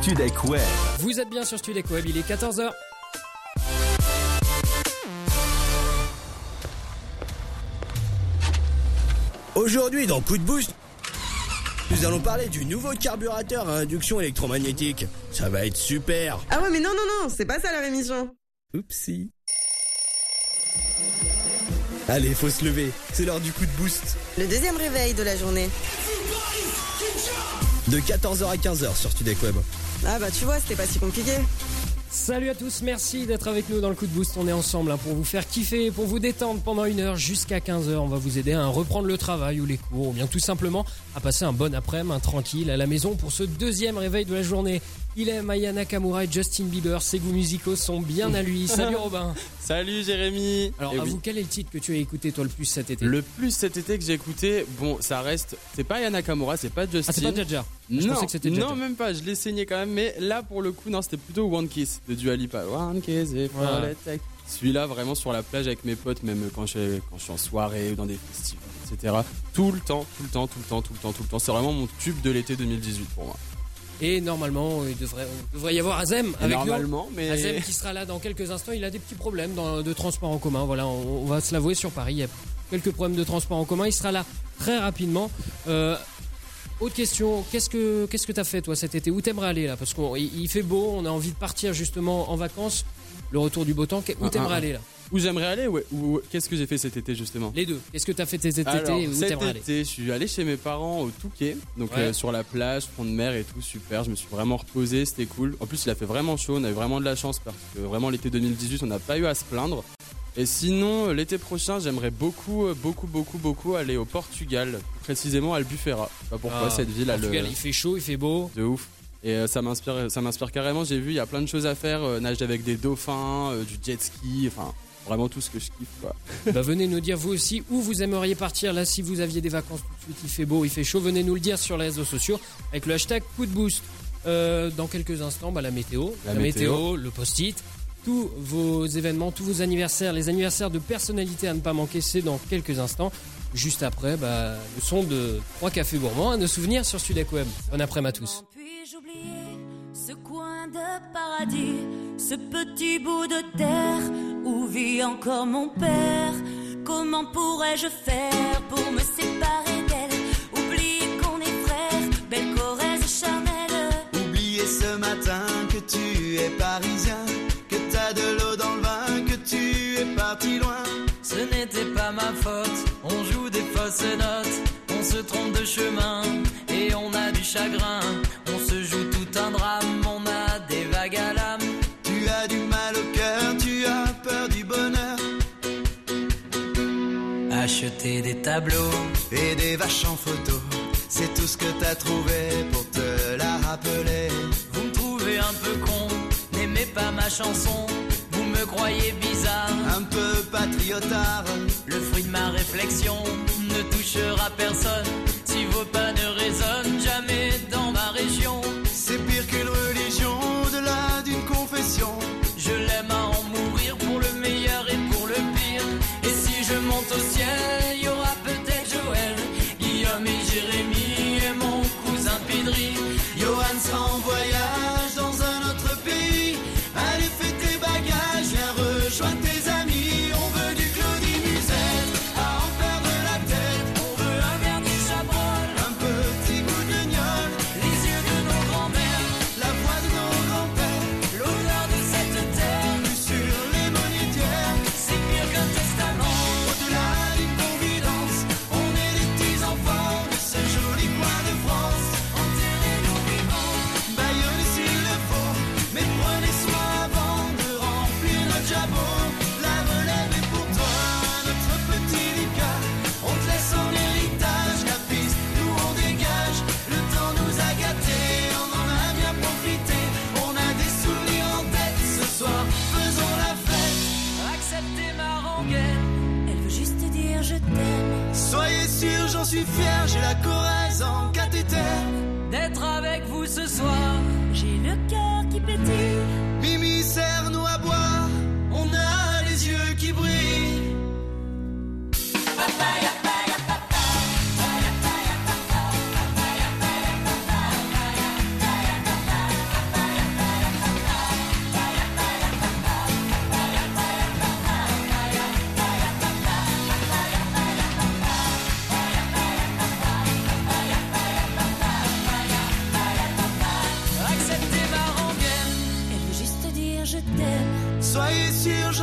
Studek Web. Vous êtes bien sur Studek Web, il est 14h. Aujourd'hui, dans Coup de Boost, nous allons parler du nouveau carburateur à induction électromagnétique. Ça va être super. Ah ouais, mais non, c'est pas ça leur émission. Oupsie. Allez, faut se lever. C'est l'heure du Coup de Boost. Le deuxième réveil de la journée. De 14h à 15h sur Studek Web. Ah bah tu vois, c'était pas si compliqué. Salut à tous, merci d'être avec nous dans le Coup de Boost. On est ensemble pour vous faire kiffer, pour vous détendre pendant 1 heure jusqu'à 15h. On va vous aider à reprendre le travail ou les cours, ou bien tout simplement à passer un bon après-midi, tranquille à la maison pour ce deuxième réveil de la journée. Il aime Aya Nakamura et Justin Bieber, ses goûts musicaux sont bien à lui. Salut Robin. Salut Jérémy. Alors avoue, quel est le titre que tu as écouté toi le plus cet été? Le plus cet été que j'ai écouté, bon ça reste, c'est pas Aya Nakamura, c'est pas Justin. Ah, c'est pas Jaja. Je Non, pensais que c'était Jaja. non même pas, je l'ai saigné quand même, mais là pour le coup non, c'était plutôt One Kiss de Dua Lipa. One Kiss et celui-là vraiment sur la plage avec mes potes, même quand je suis en soirée ou dans des festivals, etc. Tout le temps, c'est vraiment mon tube de l'été 2018 pour moi. Et normalement, il devrait y avoir Azem avec normalement, nous. Mais Azem qui sera là dans quelques instants. Il a des petits problèmes de transport en commun. Voilà, on va se l'avouer, sur Paris, il y a quelques problèmes de transport en commun. Il sera là très rapidement. Autre question, qu'est-ce que t'as fait toi cet été? Où t'aimerais aller là? Parce qu'il fait beau, on a envie de partir justement en vacances. Le retour du beau temps. Où t'aimerais aller là? Où j'aimerais aller, ouais. Ou qu'est-ce que j'ai fait cet été justement? Les deux. Qu'est-ce que t'as fait cet été? Alors, et où t'aimerais aller? cet été, je suis allé chez mes parents au Touquet, donc sur la plage, front de mer et tout, super. Je me suis vraiment reposé, c'était cool. En plus, il a fait vraiment chaud, on a eu vraiment de la chance parce que vraiment l'été 2018, on n'a pas eu à se plaindre. Et sinon, l'été prochain, j'aimerais beaucoup aller au Portugal, précisément à Albufeira. Je sais pas pourquoi cette ville. Portugal, il fait chaud, il fait beau. De ouf. Et ça m'inspire carrément. J'ai vu, il y a plein de choses à faire, nager avec des dauphins, du jet ski, enfin vraiment tout ce que je kiffe quoi. Bah venez nous dire vous aussi où vous aimeriez partir là, si vous aviez des vacances tout de suite, il fait beau, il fait chaud, venez nous le dire sur les réseaux sociaux avec le hashtag Coup de Boost. Dans quelques instants, la météo, le post-it, tous vos événements, tous vos anniversaires, les anniversaires de personnalités à ne pas manquer, c'est dans quelques instants. Juste après, le son de 3 cafés gourmands à nos souvenirs sur Studek Web. Bon après-midi à tous. Puis-je oublier ce coin de paradis, ce petit bout de terre où vit encore mon père? Comment pourrais-je faire pour me séparer d'elle? Oublier qu'on est frères, belle Corrèze charnelle. Oublier ce matin que tu es parisien, que t'as de l'eau dans le vin, que tu es parti loin. Ce n'était pas ma faute, on joue des fausses notes, on se trompe de chemin et on a du chagrin. On se joue tout un drame, on a des vagues à l'âme. Tu as du mal au cœur, tu as peur du bonheur. Acheter des tableaux et des vaches en photo, c'est tout ce que t'as trouvé pour te la rappeler. Vous me trouvez un peu con, n'aimez pas ma chanson. Vous me croyez bizarre, un peu patriotard. Le fruit de ma réflexion ne touchera personne si vos pas ne résonnent jamais dans ma région. C'est pire qu'une religion, au-delà d'une confession. Je l'aime à en mourir pour le meilleur et pour le pire. Et si je monte au ciel, il y aura peut-être Joël, Guillaume et Jérémy et mon cousin Pidri. Johan sera en voyage dans un autre pays. Allez, fais tes bagages, viens rejoindre tes amis. On veut du Claudie Musette, à en perdre la tête. On veut un vernis Chabrol, un petit bout de gnôle, les yeux de nos grands-mères, la voix de nos grands-pères, l'odeur de cette terre, vue sur les monétières. C'est pire qu'un testament, au-delà d'une confidence. On est les petits enfants de ce joli coin de France. enterrez-nous vivants, Baïonnez s'il le faut, mais prenez soin avant de remplir notre jabot. La relève est pour toi, notre petit Lucas. On te laisse en héritage la piste, nous on dégage. Le temps nous a gâtés, on en a bien profité. On a des souvenirs en tête, ce soir faisons la fête. acceptez ma rengaine. Elle veut juste te dire je t'aime. Soyez sûrs, j'en suis fier, j'ai la Corrèze en cathéter. D'être avec vous ce soir, J'ai le cœur qui pétille. Mimi, serre-nous à boire, on a les yeux qui brillent.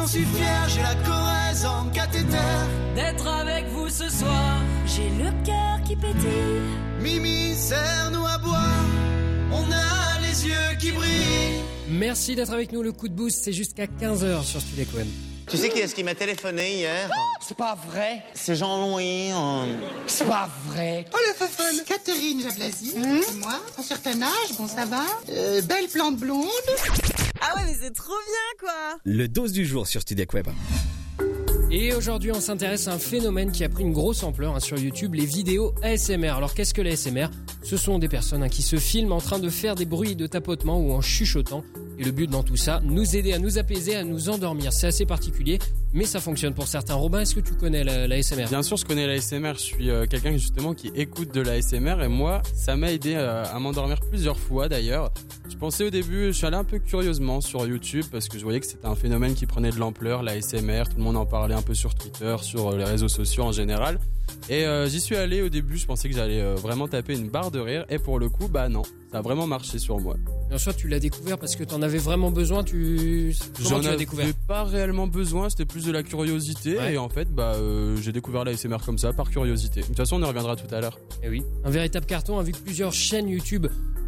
suis fier, j'ai la Corrèze en cathéter. D'être avec vous ce soir, J'ai le cœur qui pétille. Mimi, serre-nous à boire, on a les yeux qui brillent. Merci d'être avec nous, le coup de boost, c'est jusqu'à 15h sur Studio FM. Tu sais qui est-ce qui m'a téléphoné hier? C'est pas vrai. C'est Jean-Louis. C'est pas vrai. Oh le fun. Catherine Jablasi, c'est moi, un certain âge, bon ça va. Belle plante blonde. Ah ouais, mais c'est trop bien, quoi. Le dose du jour sur Studio Web. Et aujourd'hui, on s'intéresse à un phénomène qui a pris une grosse ampleur sur YouTube, les vidéos ASMR. Alors qu'est-ce que l'ASMR ? Ce sont des personnes qui se filment en train de faire des bruits de tapotement ou en chuchotant. Et le but dans tout ça, nous aider à nous apaiser, à nous endormir. C'est assez particulier, mais ça fonctionne pour certains. Robin, est-ce que tu connais l'ASMR ? Bien sûr, je connais l'ASMR. Je suis quelqu'un justement qui écoute de l'ASMR et moi, ça m'a aidé à m'endormir plusieurs fois d'ailleurs. Je pensais au début, je suis allé un peu curieusement sur YouTube parce que je voyais que c'était un phénomène qui prenait de l'ampleur, l'ASMR. Tout le monde en parlait un peu sur Twitter, sur les réseaux sociaux en général. Et j'y suis allé au début, je pensais que j'allais vraiment taper une barre de rire et pour le coup, bah non, ça a vraiment marché sur moi. Bien sûr, tu l'as découvert parce que t'en avais vraiment besoin. Comment tu l'as découvert ? J'en avais pas réellement besoin, c'était plus de la curiosité. Ouais. Et en fait, j'ai découvert l'ASMR comme ça, par curiosité. De toute façon, on y reviendra tout à l'heure. Eh oui, un véritable carton a vu que plusieurs chaînes YouTube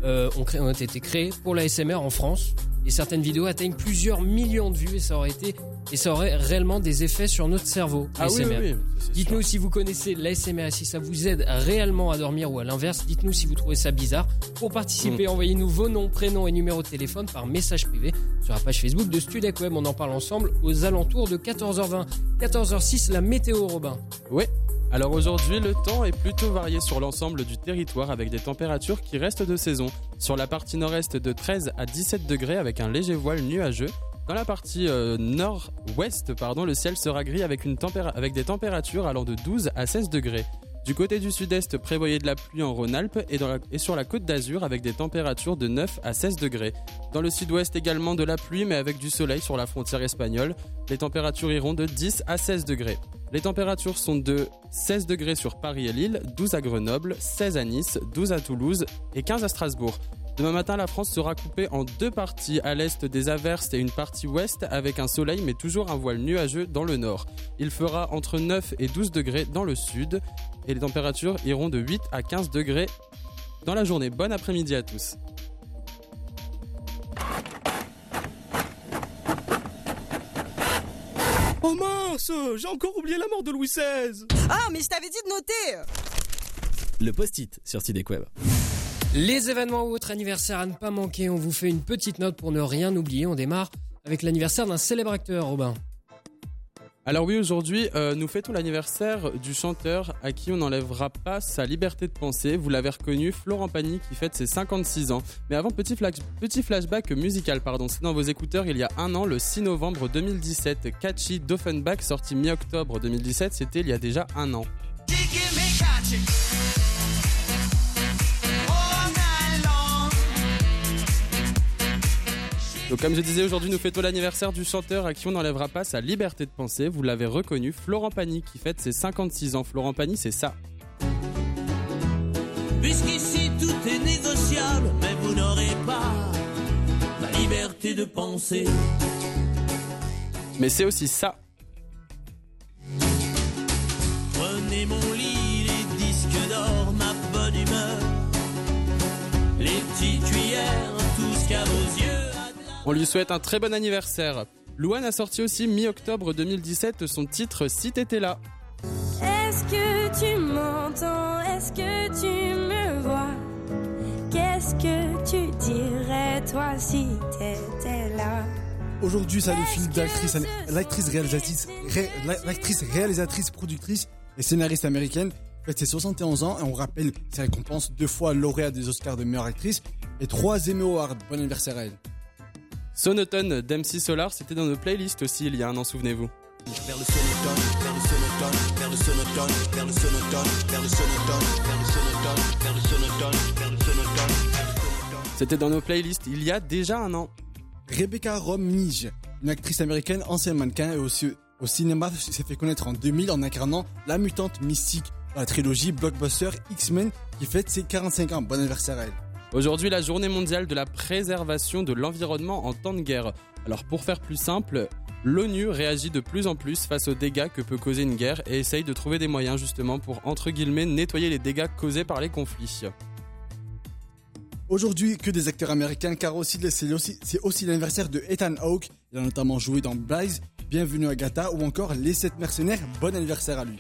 ont été créées pour l'ASMR en France. Et certaines vidéos atteignent plusieurs millions de vues et ça aurait réellement des effets sur notre cerveau. Ah oui, l'ASMR. oui, c'est Dites-nous sûr. si vous connaissez l'ASMR et si ça vous aide réellement à dormir ou à l'inverse. Dites-nous si vous trouvez ça bizarre. Pour participer, envoyez-nous vos noms, prénoms et numéros de téléphone par message privé sur la page Facebook de Studec Web. On en parle ensemble aux alentours de 14h20. 14h06, la météo, Robin. Oui. Alors aujourd'hui, le temps est plutôt varié sur l'ensemble du territoire avec des températures qui restent de saison. Sur la partie nord-est de 13 à 17 degrés avec un léger voile nuageux. Dans la partie nord-ouest, le ciel sera gris avec des températures allant de 12 à 16 degrés. Du côté du sud-est, prévoyez de la pluie en Rhône-Alpes et sur la côte d'Azur avec des températures de 9 à 16 degrés. Dans le sud-ouest également de la pluie mais avec du soleil sur la frontière espagnole. Les températures iront de 10 à 16 degrés. Les températures sont de 16 degrés sur Paris et Lille, 12 à Grenoble, 16 à Nice, 12 à Toulouse et 15 à Strasbourg. Demain matin, la France sera coupée en deux parties. À l'est, des averses et une partie ouest avec un soleil mais toujours un voile nuageux dans le nord. Il fera entre 9 et 12 degrés dans le sud et les températures iront de 8 à 15 degrés dans la journée. Bon après-midi à tous. Oh mince, j'ai encore oublié la mort de Louis XVI. Ah, mais je t'avais dit de noter. Le post-it sur Studio Web. Les événements ou autres anniversaires à ne pas manquer, on vous fait une petite note pour ne rien oublier. On démarre avec l'anniversaire d'un célèbre acteur, Robin. Alors oui, aujourd'hui, nous fêtons l'anniversaire du chanteur à qui on n'enlèvera pas sa liberté de penser. Vous l'avez reconnu, Florent Pagny qui fête ses 56 ans. Mais avant, petit flashback musical, c'est dans vos écouteurs il y a un an, le 6 novembre 2017. Catchy d'Offenbach, sorti mi-octobre 2017, c'était il y a déjà un an. Donc comme je disais, aujourd'hui nous fêtons l'anniversaire du chanteur à qui on n'enlèvera pas sa liberté de penser. Vous l'avez reconnu, Florent Pagny qui fête ses 56 ans. Florent Pagny, c'est ça. puisqu'ici tout est négociable, mais vous n'aurez pas la liberté de penser. Mais c'est aussi ça. Prenez mon lit, les disques d'or, ma bonne humeur, les petites cuillères, tout ce qu'à vos yeux. On lui souhaite un très bon anniversaire. Louane a sorti aussi mi-octobre 2017 son titre Si t'étais là. Est-ce que tu m'entends? Est-ce que tu me vois? Qu'est-ce que tu dirais toi si t'étais là? Aujourd'hui, ça le film d'actrice, l'actrice réalisatrice, productrice et scénariste américaine fête ses 71 ans et on rappelle ses récompenses 2 fois lauréate des Oscars de meilleure actrice et 3 Emmy Awards. Bon anniversaire à elle. Sonotone d'MC Solar, c'était dans nos playlists aussi il y a un an, souvenez-vous. Vers le sonotone, vers le sonotone, vers le sonotone, vers le sonotone, vers le sonotone, vers le sonotone, vers le sonotone, vers le sonotone. C'était dans nos playlists il y a déjà un an. Rebecca Romijn, une actrice américaine, ancienne mannequin et aussi au cinéma s'est fait connaître en 2000 en incarnant la mutante mystique dans la trilogie blockbuster X-Men qui fête ses 45 ans. Bon anniversaire à elle. Aujourd'hui, la journée mondiale de la préservation de l'environnement en temps de guerre. Alors pour faire plus simple, L'ONU réagit de plus en plus face aux dégâts que peut causer une guerre et essaye de trouver des moyens justement pour, entre guillemets, nettoyer les dégâts causés par les conflits. Aujourd'hui, que des acteurs américains, car c'est aussi l'anniversaire de Ethan Hawke. Il a notamment joué dans Blaze, Bienvenue à Gata ou encore Les 7 mercenaires. Bon anniversaire à lui.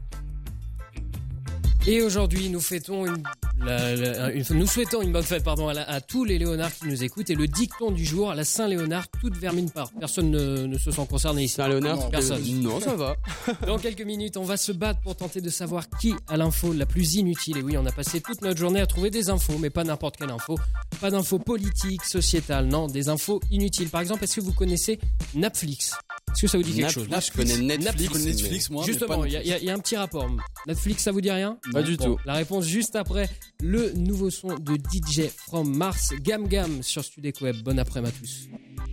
Et aujourd'hui, nous souhaitons une bonne fête à tous les Léonards qui nous écoutent. Et le dicton du jour, à la Saint-Léonard, toute vermine part. Personne ne se sent concerné ici. Saint-Léonard, personne. Non, ça va. Dans quelques minutes, on va se battre pour tenter de savoir qui a l'info la plus inutile. Et oui, on a passé toute notre journée à trouver des infos, mais pas n'importe quelle info. Pas d'infos politiques, sociétales, non, des infos inutiles. Par exemple, est-ce que vous connaissez Netflix ? Est-ce que ça vous dit quelque chose ? Je connais Netflix, moi. Justement, il y a un petit rapport. Netflix, ça vous dit rien ? Pas du tout. La réponse juste après le nouveau son de DJ From Mars, Gam Gam sur Studek Web. Bon après-midi à tous.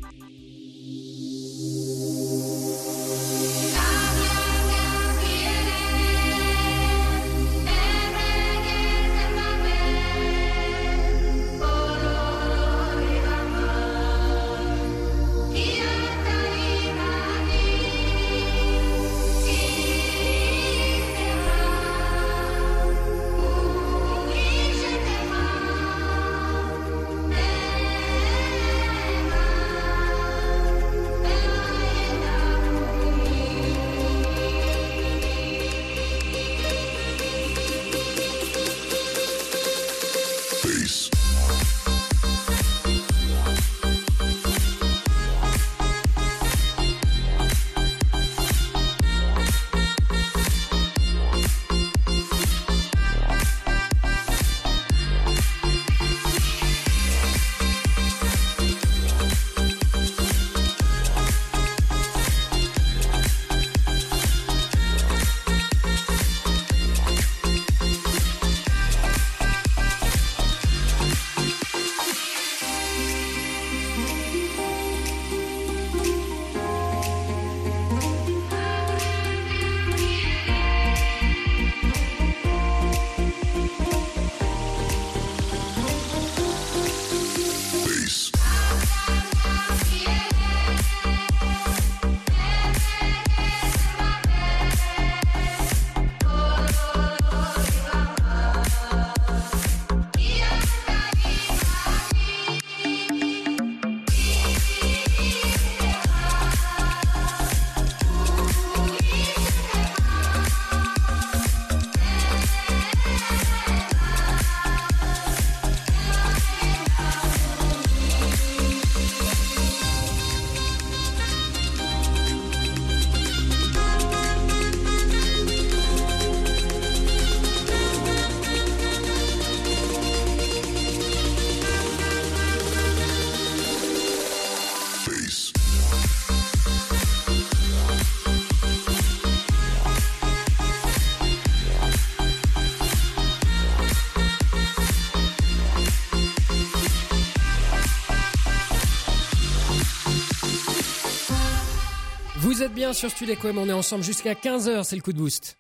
Vous êtes bien sur Studek Web, on est ensemble jusqu'à 15h, c'est le coup de boost.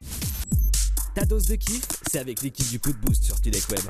Ta dose de kiff, c'est avec l'équipe du coup de boost sur Studek Web.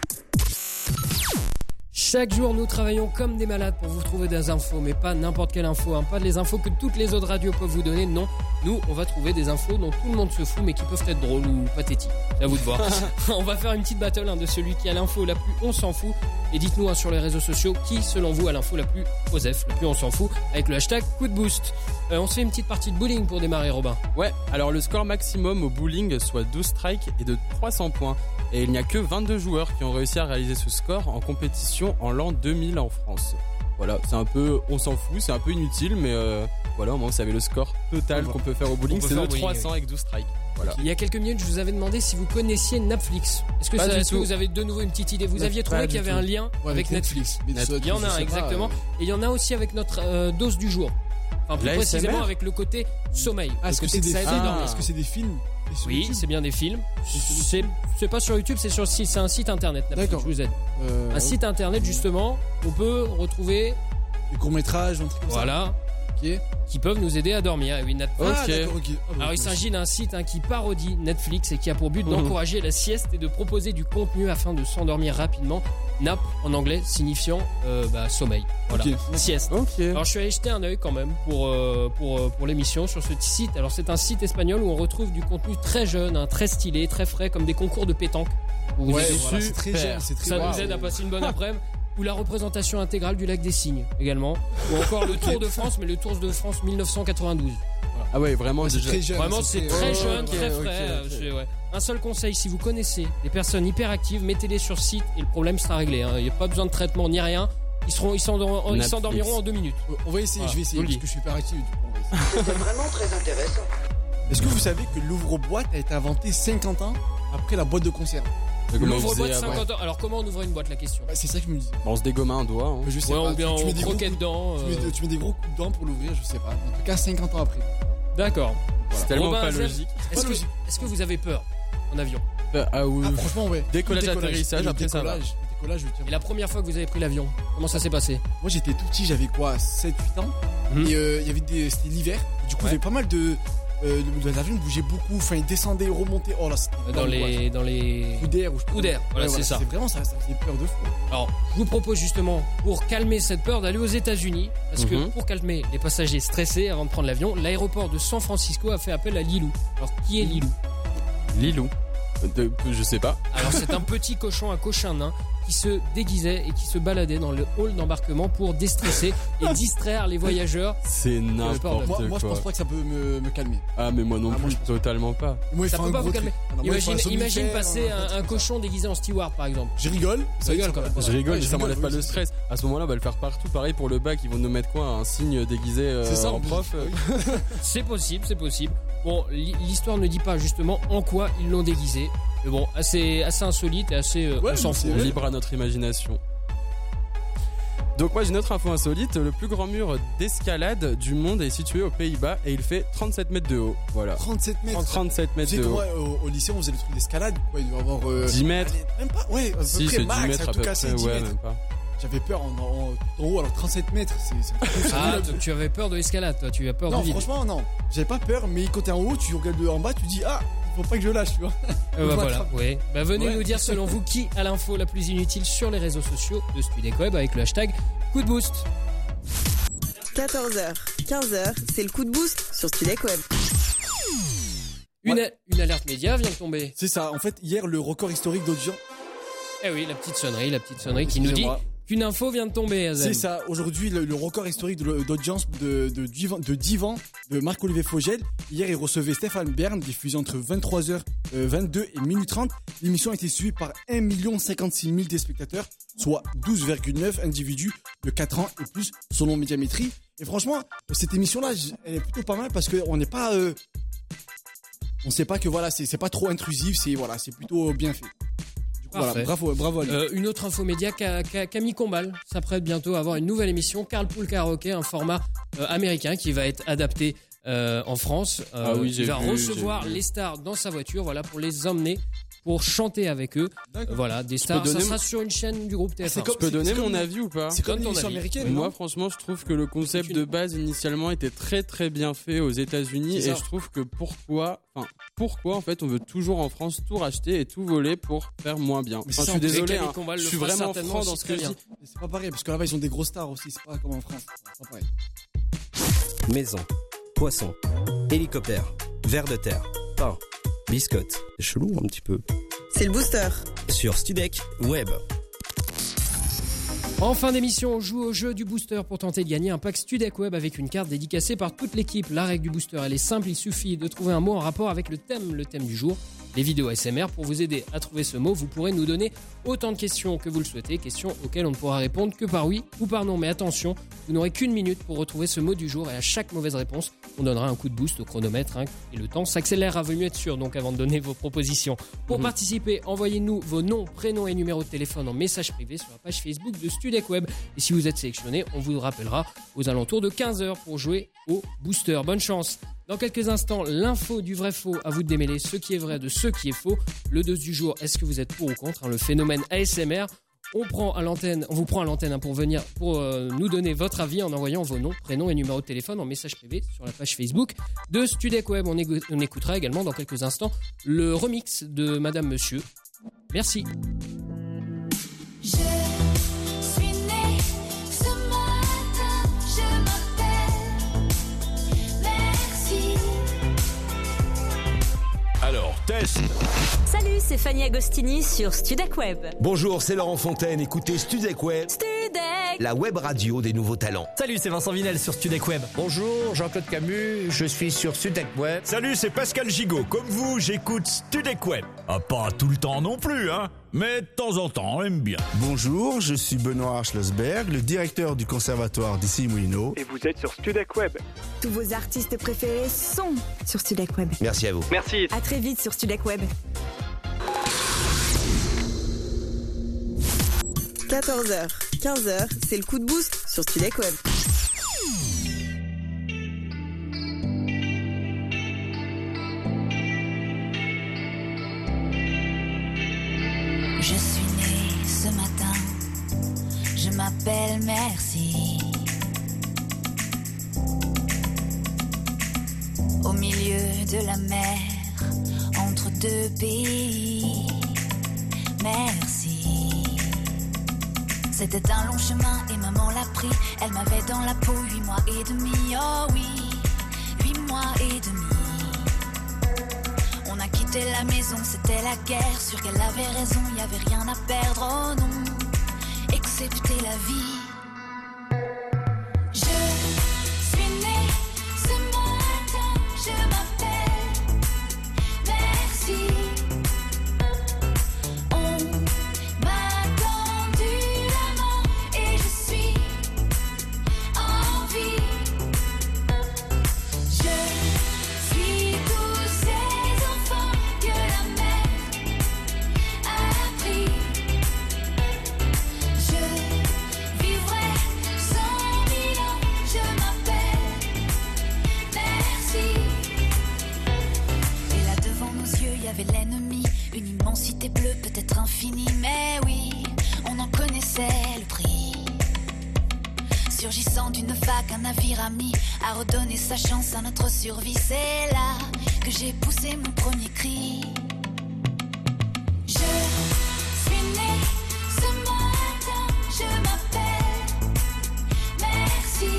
Chaque jour, nous travaillons comme des malades pour vous trouver des infos, mais pas n'importe quelle info, pas les infos que toutes les autres radios peuvent vous donner, non. Nous, on va trouver des infos dont tout le monde se fout, mais qui peuvent être drôles ou pathétiques. C'est à vous de voir. On va faire une petite battle de celui qui a l'info la plus on s'en fout. Et dites-nous sur les réseaux sociaux qui, selon vous, a l'info la plus osef, la plus on s'en fout, avec le hashtag coup de boost. On se fait une petite partie de bowling pour démarrer, Robin. Ouais, alors le score maximum au bowling, soit 12 strikes, est de 300 points. Et il n'y a que 22 joueurs qui ont réussi à réaliser ce score en compétition en l'an 2000 en France. Voilà, c'est un peu, on s'en fout, c'est un peu inutile, mais voilà, au moins vous savez le score total qu'on peut faire au bowling, c'est de 300 avec 12 strikes. Voilà. Il y a quelques minutes, je vous avais demandé si vous connaissiez Netflix. Est-ce que vous avez de nouveau une petite idée ? Vous aviez trouvé qu'il y avait un lien avec Netflix. Il y en a un, exactement. Et il y en a aussi avec notre dose du jour. Enfin, plus précisément avec le côté sommeil. Est-ce que c'est des films ? Oui, c'est bien des films. C'est pas sur YouTube, c'est un site internet. D'accord. Je vous aide. Un site internet, justement, on peut retrouver des courts-métrages, un truc comme ça. Voilà. qui peuvent nous aider à dormir. Et oui, Ah, d'accord, ok. Ah, bah, Alors il s'agit d'un site qui parodie Netflix et qui a pour but d'encourager la sieste et de proposer du contenu afin de s'endormir rapidement. Nap en anglais signifiant sommeil. Voilà. Ok. Sieste. Alors je suis allé jeter un œil quand même pour l'émission sur ce site. Alors c'est un site espagnol où on retrouve du contenu très jeune, très stylé, très frais, comme des concours de pétanque. Vous Ouais, êtes voilà, c'est très jeune, c'est très Ça wow. nous aide à passer une bonne après-midi. Ou la représentation intégrale du lac des Cygnes également. Ou encore le Tour de France, mais le Tour de France 1992. Voilà. Ah ouais, vraiment, C'est très jeune. Vraiment, c'est très jeune, ok, très ok, frais. ok. Ouais. Un seul conseil, si vous connaissez des personnes hyperactives, mettez-les sur site et le problème sera réglé. Il n'y a pas besoin de traitement ni rien. Ils s'endormiront en 2 minutes. On va essayer, Voilà, je vais essayer je vous le parce que je suis hyper actif. Du coup, on va essayer. C'est vraiment très intéressant. Est-ce que vous savez que l'ouvre-boîte a été inventé 50 ans après la boîte de conserve? L'ouvre-boîte 50 ans. Alors comment on ouvre une boîte, la question? C'est ça que je me dis. On se dégomme un doigt. Hein. Je sais Ouais, pas. ou bien tu on mets des gros croquait coups- dedans. Tu mets des gros coups de dents pour l'ouvrir, je sais pas. En tout cas, 50 ans après. D'accord. C'est tellement Robin pas Hazel, logique. Est-ce que vous avez peur en avion? Ah oui. Ah, franchement, ouais. Décollage, Le atterrissage, le après ça va. Le décollage, je tiens. Et la première fois que vous avez pris l'avion, comment ça s'est passé? Moi, j'étais tout petit, j'avais quoi, 7-8 ans. Mhm. Et il y avait c'était l'hiver. Du coup, il y avait pas mal de. L'avion bougeait beaucoup, enfin, il descendait, remontait. Oh là, c'était Dans les coups d'air ou je sais pas. coups d'air, voilà, c'est ça. C'est vraiment ça faisait peur de fou. Alors, je vous propose justement, pour calmer cette peur, d'aller aux États-Unis. Parce que Mhm. pour calmer les passagers stressés avant de prendre l'avion, l'aéroport de San Francisco a fait appel à Lilou. Alors, qui est Lilou? Lilou. Je sais pas. Alors, c'est un petit cochon, un cochin nain, qui se déguisait et qui se baladait dans le hall d'embarquement pour déstresser et distraire les voyageurs. C'est n'importe quoi. Moi, je pense pas que ça peut me calmer. Ah, mais moi non Ah, moi, plus, je pense- totalement pas. Moi, il Ça fait peut un pas gros vous calmer. truc. Alors, moi, il fait un Imagine somnifère, passer un cochon déguisé en steward, par exemple. Je rigole. Ça rigole quand même. Je rigole, Ouais, mais ça m'enlève pas oui, le c'est stress. À ce moment-là, on va le faire partout. Pareil pour le bac, ils vont nous mettre quoi? Un signe déguisé C'est ça, en en plus. prof. C'est possible, c'est possible. Bon, l'histoire ne dit pas justement en quoi ils l'ont déguisé. Mais bon, assez insolite et assez. Ouais, on s'en mais fout. c'est- Libre à notre imagination. Donc moi j'ai une autre info insolite, le plus grand mur d'escalade du monde est situé aux Pays-Bas et il fait 37 mètres de haut. Voilà. 37 mètres. 37 mètres Tu sais de que haut. moi, au lycée, on faisait le truc d'escalade. Quoi, il doit y avoir. 10 mètres. allez, même pas. Ouais, à peu Si près c'est 10 max. mètres En à tout peu cas, près, c'est 10 ouais, mètres. même pas. J'avais peur en haut, alors 37 mètres, c'est Ah, donc tu avais peur de l'escalade, toi. Tu as peur Non, du vide. franchement, non. J'avais pas peur, mais quand t'es en haut, tu regardes en bas, tu dis, ah, il faut pas que je lâche, tu vois. Bah voilà, oui. Bah venez Ouais. nous dire selon vous qui a l'info la plus inutile sur les réseaux sociaux de Studek Web avec le hashtag coup de boost. 14h, 15h, c'est le coup de boost sur Studek Web. Une alerte média vient de tomber. C'est ça. En fait, hier, le record historique d'audience. Eh oui, la petite sonnerie qui nous dit Excusez-moi. qu'une info vient de tomber, Hazel. C'est ça. Aujourd'hui, le record historique d'audience de Divan de Marc-Olivier Fogel. Hier, il recevait Stéphane Bern, diffusé entre 23h22 et minuit 30. L'émission a été suivie par 1 056 000 téléspectateurs, soit 12,9 individus de 4 ans et plus, selon Médiamétrie. Et franchement, cette émission-là, elle est plutôt pas mal parce qu'on n'est pas... on sait pas que voilà, c'est pas trop intrusif, c'est plutôt bien fait. Du coup, Parfait. voilà, bravo à lui. Une autre info média, Camille Combal s'apprête bientôt à avoir une nouvelle émission, Carpool Karaoke, un format américain qui va être adapté en France. Ah oui, il va j'ai recevoir vu. les stars dans sa voiture, voilà, pour les emmener, pour chanter avec eux. Voilà, des stars. donner Ça sera sur une chaîne du groupe TF1. c'est comme- Je peux donner c'est mon comme- avis ou pas? C'est comme donne ton l'émission avis. américaine, Moi, non? franchement, je trouve que le concept de base initialement était très très bien fait aux États-Unis C'est et ça. je trouve que pourquoi en fait on veut toujours en France tout racheter et tout voler pour faire moins bien. Mais Enfin, c'est je suis ça, désolé, Camille hein, Combal je le suis fera vraiment certainement franc dans aussi ce que très je bien. dis. Mais c'est pas pareil, parce que là-bas, ils ont des grosses stars aussi, c'est pas comme en France. C'est pas pareil. Maison, poisson, hélicoptère, ver de terre, pain, biscotte. C'est chelou un petit peu. C'est le booster. Sur Studek Web. En fin d'émission, on joue au jeu du booster pour tenter de gagner un pack Studek Web avec une carte dédicacée par toute l'équipe. La règle du booster, elle est simple, il suffit de trouver un mot en rapport avec le thème du jour. Les vidéos ASMR, pour vous aider à trouver ce mot, vous pourrez nous donner autant de questions que vous le souhaitez, questions auxquelles on ne pourra répondre que par oui ou par non. Mais attention, vous n'aurez qu'une minute pour retrouver ce mot du jour et à chaque mauvaise réponse, on donnera un coup de boost au chronomètre et le temps s'accélérera. Vaut mieux être sûr donc avant de donner vos propositions. Pour participer, envoyez-nous vos noms, prénoms et numéros de téléphone en message privé sur la page Facebook de Studek Web. Et si vous êtes sélectionné, on vous rappellera aux alentours de 15h pour jouer au booster. Bonne chance. Dans quelques instants, l'info du vrai faux, à vous de démêler ce qui est vrai de ce qui est faux. Le 2 du jour, est-ce que vous êtes pour ou contre le phénomène ASMR? On vous prend à l'antenne pour venir nous donner votre avis en envoyant vos noms, prénoms et numéros de téléphone en message privé sur la page Facebook de Studek Web. On écoutera également dans quelques instants le remix de Madame Monsieur. Merci. Je suis née ce matin, je m'appelle Merci. Alors, test. Salut, c'est Fanny Agostini sur Studek Web. Bonjour, c'est Laurent Fontaine. Écoutez Studek Web. Studek, la web radio des nouveaux talents. Salut, c'est Vincent Vinel sur Studek Web. Bonjour, Jean-Claude Camus, je suis sur Studek Web. Salut, c'est Pascal Gigot. Comme vous, j'écoute Studek Web. Ah, pas tout le temps non plus, hein. Mais de temps en temps, on aime bien. Bonjour, je suis Benoît Schlossberg, le directeur du conservatoire d'Issy-Moulineaux. Et vous êtes sur Studek Web. Tous vos artistes préférés sont sur Studek Web. Merci à vous. Merci. À très vite sur Studek Web. 14h, 15h, c'est le coup de boost sur Studek Web. Je suis née ce matin, je m'appelle Merci. Au milieu de la mer, entre deux pays. Merci. C'était un long chemin et maman l'a pris. Elle m'avait dans la peau 8 mois et demi. Oh oui, 8 mois et demi. On a quitté la maison, c'était la guerre. Sûr qu'elle avait raison, y avait rien à perdre. Oh non, excepté la vie. Je suis née ce matin, je m'appelle Merci. L'ennemi, une immensité bleue, peut-être infinie, mais oui, on en connaissait le prix. Surgissant d'une vague, un navire ami a redonné sa chance à notre survie. C'est là que j'ai poussé mon premier cri. Je suis née ce matin, je m'appelle Merci.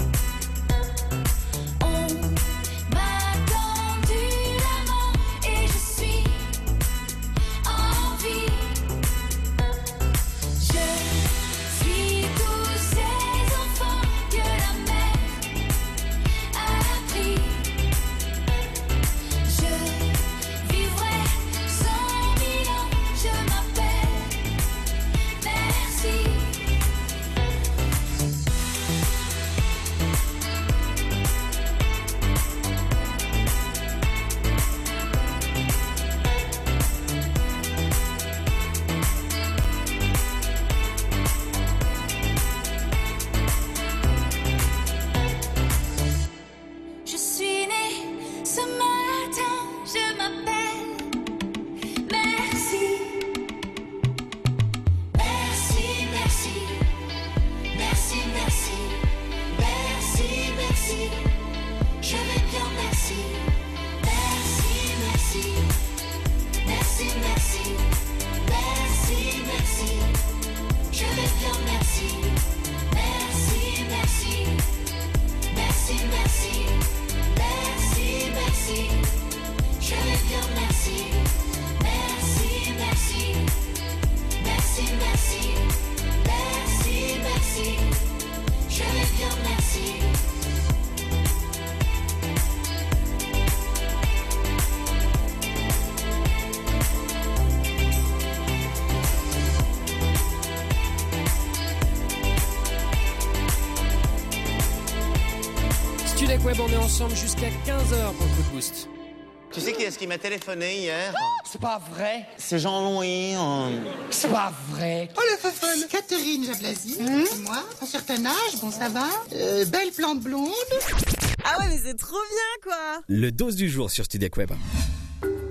Studek Web, on est ensemble jusqu'à 15h pour le coup de boost. Tu sais qui est-ce qui m'a téléphoné hier? C'est pas vrai. C'est Jean-Louis. C'est pas vrai. Oh le feuffel. Catherine Jablasi, c'est moi. À un certain âge, bon ça va. Belle plante blonde. Ah ouais mais c'est trop bien quoi. Le dose du jour sur Studek Web.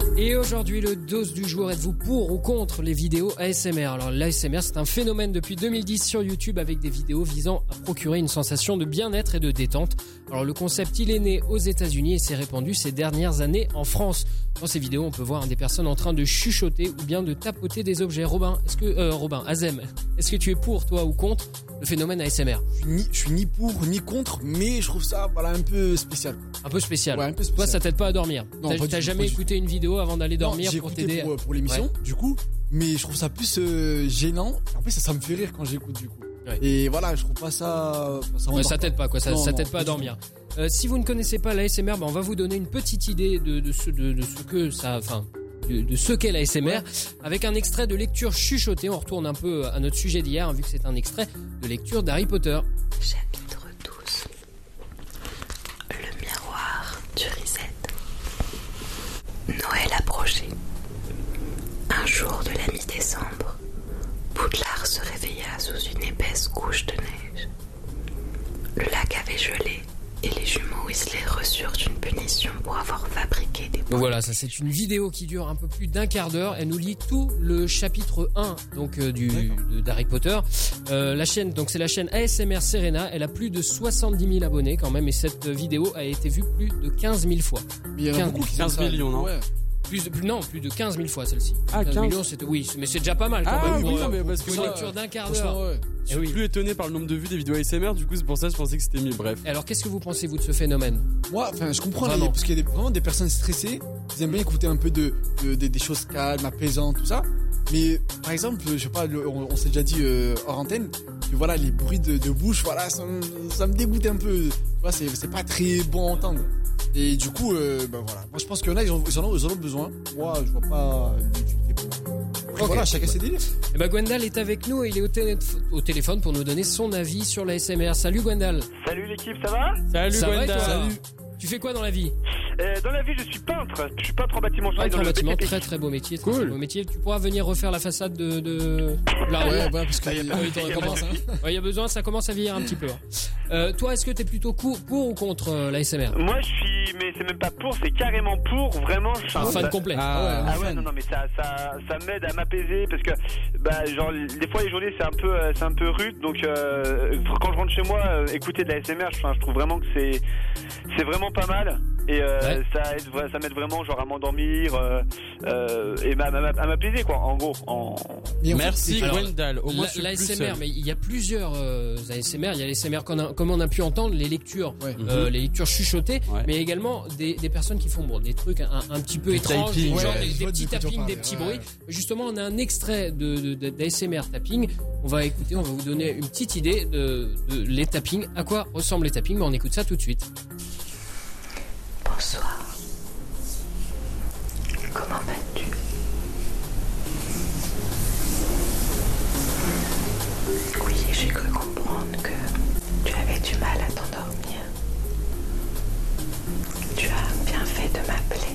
Et aujourd'hui, le dose du jour, êtes-vous pour ou contre les vidéos ASMR? Alors l'ASMR, c'est un phénomène depuis 2010 sur YouTube avec des vidéos visant à procurer une sensation de bien-être et de détente. Alors le concept, il est né aux États-Unis et s'est répandu ces dernières années en France. Dans ces vidéos, on peut voir des personnes en train de chuchoter ou bien de tapoter des objets. Azem, est-ce que tu es pour, toi, ou contre le phénomène ASMR? Je suis ni pour ni contre, mais je trouve ça un peu spécial. Un peu spécial. Ouais, un peu spécial. Toi, ça t'aide pas à dormir? Non, T'as jamais écouté une vidéo avant d'aller dormir pour t'aider? Pour l'émission, du coup, mais je trouve ça plus gênant. En plus, ça me fait rire quand j'écoute, du coup. Ouais. Et voilà, je trouve pas ça. Ça t'aide pas, quoi. Ça t'aide pas à du dormir. Si vous ne connaissez pas l'ASMR, on va vous donner une petite idée de ce qu'est l'ASMR, avec un extrait de lecture chuchotée. On retourne un peu à notre sujet d'hier, vu que c'est un extrait de lecture d'Harry Potter. Chapitre 12. Le miroir du Reset. Noël approchait. Un jour de la mi-décembre, Poudlard se réveilla sous une épaisse couche de neige. Le lac avait gelé et les jumeaux Weasley reçurent une punition pour avoir fabriqué des... Donc voilà, ça c'est une vidéo qui dure un peu plus d'un quart d'heure. Elle nous lit tout le chapitre 1 d'Harry Potter. La chaîne, donc c'est la chaîne ASMR Serena. Elle a plus de 70 000 abonnés quand même, et cette vidéo a été vue plus de 15 000 fois. Mais il y en a beaucoup qui 15 millions, non? Ouais. Plus de 15 000 fois celle-ci. Ah, 15 millions, oui, mais c'est déjà pas mal quand même. Mais parce que une lecture d'un quart d'heure. Je suis plus étonné par le nombre de vues des vidéos ASMR, du coup c'est pour ça que je pensais que c'était mieux. Bref. Et alors qu'est-ce que vous pensez, vous, de ce phénomène? Moi, je comprends, parce qu'il y a vraiment des personnes stressées qui aiment bien écouter un peu des choses calmes, apaisantes, tout ça. Mais par exemple, je sais pas, on s'est déjà dit hors antenne que voilà, les bruits de bouche, voilà, ça me dégoûte un peu. Voilà, c'est pas très bon à entendre. Et du coup, voilà. Moi, je pense qu'il y en a, ils en ont besoin. Moi, je vois pas l'utilité pour moi. Okay. Voilà, chacun ses délires. Et Gwendal est avec nous et il est au téléphone pour nous donner son avis sur la ASMR. Salut Gwendal. Salut l'équipe, ça va? Salut Gwendal. Va, salut. Tu fais quoi dans la vie? Dans la vie, je suis peintre. Je suis peintre en bâtiment. Peintre en bâtiment, très très beau métier. Très, cool. Très beau métier. Tu pourras venir refaire la façade de la rue. Ouais, parce que il y a besoin, ça commence à vieillir un petit peu. Toi, est-ce que t'es plutôt pour ou contre l'ASMR? Moi, je suis, mais c'est même pas pour, c'est carrément pour. Vraiment, je suis un fan complet. Ah ouais, non, mais ça m'aide à m'apaiser parce que, genre, des fois les journées c'est un peu rude, donc quand je rentre chez moi, écouter de l'ASMR, je trouve vraiment que c'est vraiment pas mal. Et ça m'aide vraiment genre à m'endormir et à m'apaiser quoi, en gros. Merci Gwendal. Au moins l'ASMR, mais il y a plusieurs ASMR. Il y a l'ASMR comme on a pu entendre, les lectures, les lectures chuchotées, mais également des personnes qui font des trucs un petit peu étranges, des petits tappings, des petits bruits. Justement, on a un extrait d'ASMR tapping. On va vous donner une petite idée de les tappings. À quoi ressemblent les tappings? On écoute ça tout de suite. Bonsoir. Comment vas-tu? Oui, j'ai cru comprendre que tu avais du mal à t'endormir. Tu as bien fait de m'appeler.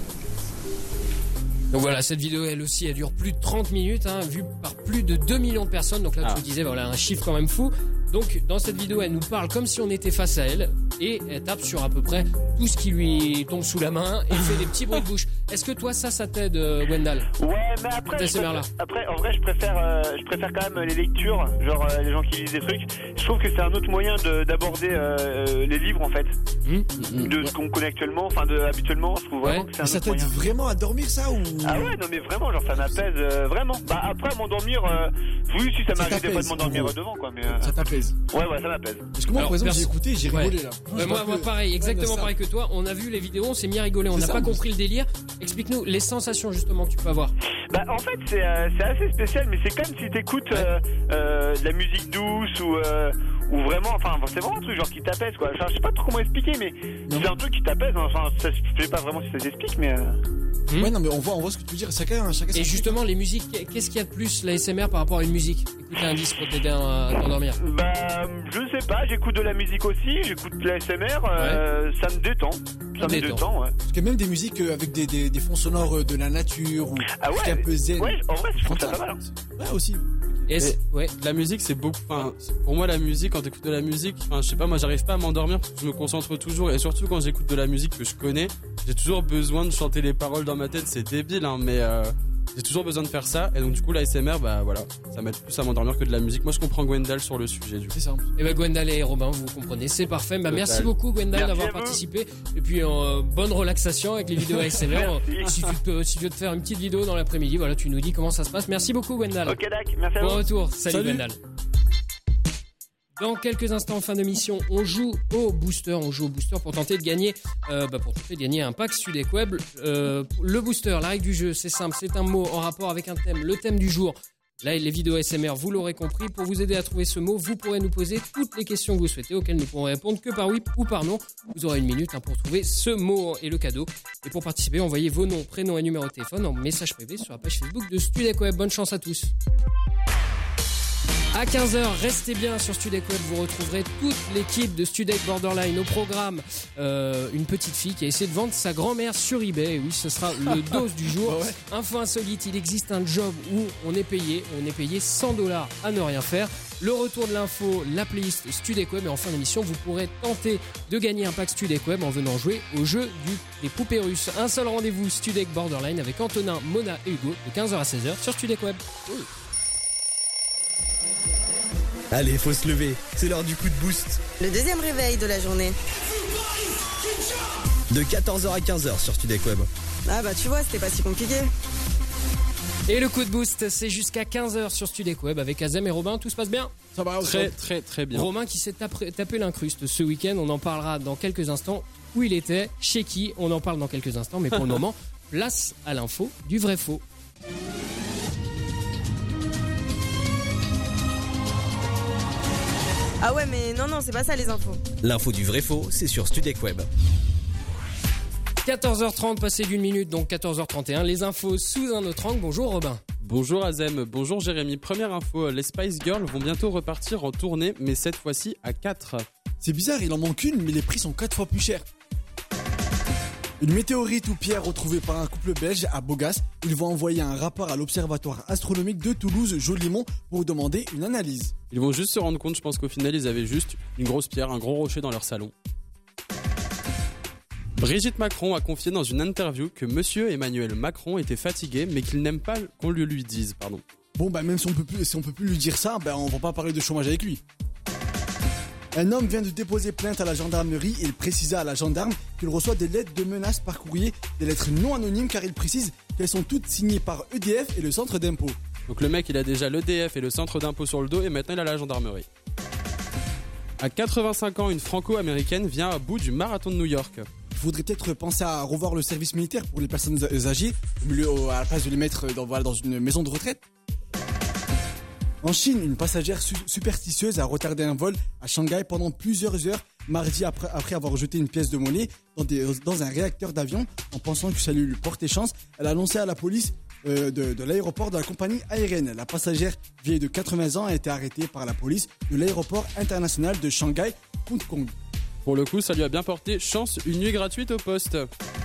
Donc voilà, cette vidéo, elle aussi, elle dure plus de 30 minutes, vue par plus de 2 millions de personnes. Donc là, tu me disais, voilà, un chiffre quand même fou. Donc, dans cette vidéo, elle nous parle comme si on était face à elle et elle tape sur à peu près tout ce qui lui tombe sous la main et fait des petits bruits de bouche. Est-ce que toi, ça t'aide, Gwendal? Ouais, mais après, en vrai, je préfère quand même les lectures, genre les gens qui lisent des trucs. Je trouve que c'est un autre moyen d'aborder les livres, en fait, de ce qu'on connaît actuellement, habituellement. Je trouve vraiment que c'est un ça autre t'aide moyen. vraiment à dormir, ça, ou? Ah ouais, non mais vraiment, genre ça m'apaise vraiment. Après m'endormir, oui, si ça m'arrive des fois de m'endormir devant, quoi, mais ça t'apaise. Ouais, ça m'apaise. Parce que moi, par exemple, j'ai écouté, j'ai rigolé là. Moi, pareil, exactement pareil que toi. On a vu les vidéos, on s'est mis à rigoler, on n'a pas compris le délire. Explique-nous les sensations justement que tu peux avoir. En fait, c'est assez spécial, mais c'est comme si t'écoutes de la musique douce ou vraiment, c'est vraiment un truc genre qui t'apaise quoi. Je sais pas trop comment expliquer, mais c'est un truc qui t'apaise. Je sais pas vraiment si ça s'explique, mais. Ouais, non, mais on voit ce que tu veux dire. Chacun. Et justement, les musiques, qu'est-ce qu'il y a de plus l'ASMR par rapport à une musique? Écouter un disque pour t'aider à t'endormir. Je sais pas, j'écoute de la musique aussi, j'écoute de l'ASMR, ça me détend. Ça met du temps, ouais. Parce qu'il y a même des musiques avec des fonds sonores de la nature ou ah ouais, un peu zen. Ouais, en vrai, je trouve ça pas mal. Ouais, aussi. Ouais. La musique, c'est beaucoup. Enfin, pour moi, la musique, quand t'écoutes de la musique, enfin, je sais pas, moi, j'arrive pas à m'endormir parce que je me concentre toujours. Et surtout quand j'écoute de la musique que je connais, j'ai toujours besoin de chanter les paroles dans ma tête. C'est débile, hein, mais j'ai toujours besoin de faire ça. Et donc, du coup, la ASMR, bah voilà, ça m'aide plus à m'endormir que de la musique. Moi, je comprends Gwendal sur le sujet. Du coup. C'est simple. Et Gwendal et Robin, vous comprenez, c'est parfait. Merci beaucoup, Gwendal, d'avoir participé. Et puis, bonne relaxation avec les vidéos ASMR. Si tu veux te faire une petite vidéo dans l'après-midi, voilà, tu nous dis comment ça se passe. Merci beaucoup, Gwendal. Ok, d'accord. Merci à vous. Bon retour. Salut. Gwendal. Dans quelques instants, en fin d'émission, on joue au booster pour tenter de gagner, un pack Studek Web. Le booster, la règle du jeu, c'est simple, c'est un mot en rapport avec un thème. Le thème du jour, là, les vidéos ASMR, vous l'aurez compris. Pour vous aider à trouver ce mot, vous pourrez nous poser toutes les questions que vous souhaitez, auxquelles nous pourrons répondre que par oui ou par non. Vous aurez 1 minute pour trouver ce mot et le cadeau. Et pour participer, envoyez vos noms, prénoms et numéros de téléphone en message privé sur la page Facebook de Studek Web. Bonne chance à tous. À 15h, restez bien sur Studek Web, vous retrouverez toute l'équipe de Studek Borderline au programme. Une petite fille qui a essayé de vendre sa grand-mère sur eBay. Et oui, ce sera le dos du jour. Ouais. Info insolite, il existe un job où on est payé $100 à ne rien faire. Le retour de l'info, la playlist Studek Web, et en fin d'émission, vous pourrez tenter de gagner un pack Studek Web en venant jouer au jeu des poupées russes. Un seul rendez-vous Studek Borderline avec Antonin, Mona et Hugo de 15h à 16h sur Studek Web. Cool. Allez, faut se lever, c'est l'heure du coup de boost. Le deuxième réveil de la journée. De 14h à 15h sur Studek Web. Ah bah tu vois, c'était pas si compliqué. Et le coup de boost, c'est jusqu'à 15h sur Studek Web avec Azem et Robin, tout se passe bien ? Ça va, très bien. Romain qui s'est tapé l'incruste ce week-end, on en parlera dans quelques instants. Où il était, chez qui, on en parle dans quelques instants, mais pour le moment, place à l'info du vrai faux. Ah ouais, mais non, c'est pas ça les infos. L'info du vrai faux, c'est sur Studek Web. 14h30, passé d'1 minute, donc 14h31. Les infos sous un autre angle. Bonjour Robin. Bonjour Azem, bonjour Jérémy. Première info, les Spice Girls vont bientôt repartir en tournée, mais cette fois-ci à 4. C'est bizarre, il en manque une, mais les prix sont 4 fois plus chers. Une météorite ou pierre retrouvée par un couple belge à Bogas. Ils vont envoyer un rapport à l'Observatoire astronomique de Toulouse-Jolimont pour demander une analyse. Ils vont juste se rendre compte, je pense qu'au final, ils avaient juste une grosse pierre, un gros rocher dans leur salon. Brigitte Macron a confié dans une interview que monsieur Emmanuel Macron était fatigué, mais qu'il n'aime pas qu'on le lui dise. Bon, même si on peut plus lui dire ça, on va pas parler de chômage avec lui. Un homme vient de déposer plainte à la gendarmerie et il précisa à la gendarme qu'il reçoit des lettres de menaces par courrier, des lettres non anonymes car il précise qu'elles sont toutes signées par EDF et le centre d'impôt. Donc le mec il a déjà l'EDF et le centre d'impôt sur le dos et maintenant il a la gendarmerie. À 85 ans, une franco-américaine vient à bout du marathon de New York. Il faudrait peut-être penser à revoir le service militaire pour les personnes âgées, à la place de les mettre dans une maison de retraite. En Chine, une passagère superstitieuse a retardé un vol à Shanghai pendant plusieurs heures mardi après avoir jeté une pièce de monnaie dans un réacteur d'avion en pensant que ça lui portait chance. Elle a annoncé à la police de l'aéroport de la compagnie aérienne. La passagère vieille de 80 ans a été arrêtée par la police de l'aéroport international de Shanghai, Hong Kong. Pour le coup, ça lui a bien porté chance, une nuit gratuite au poste.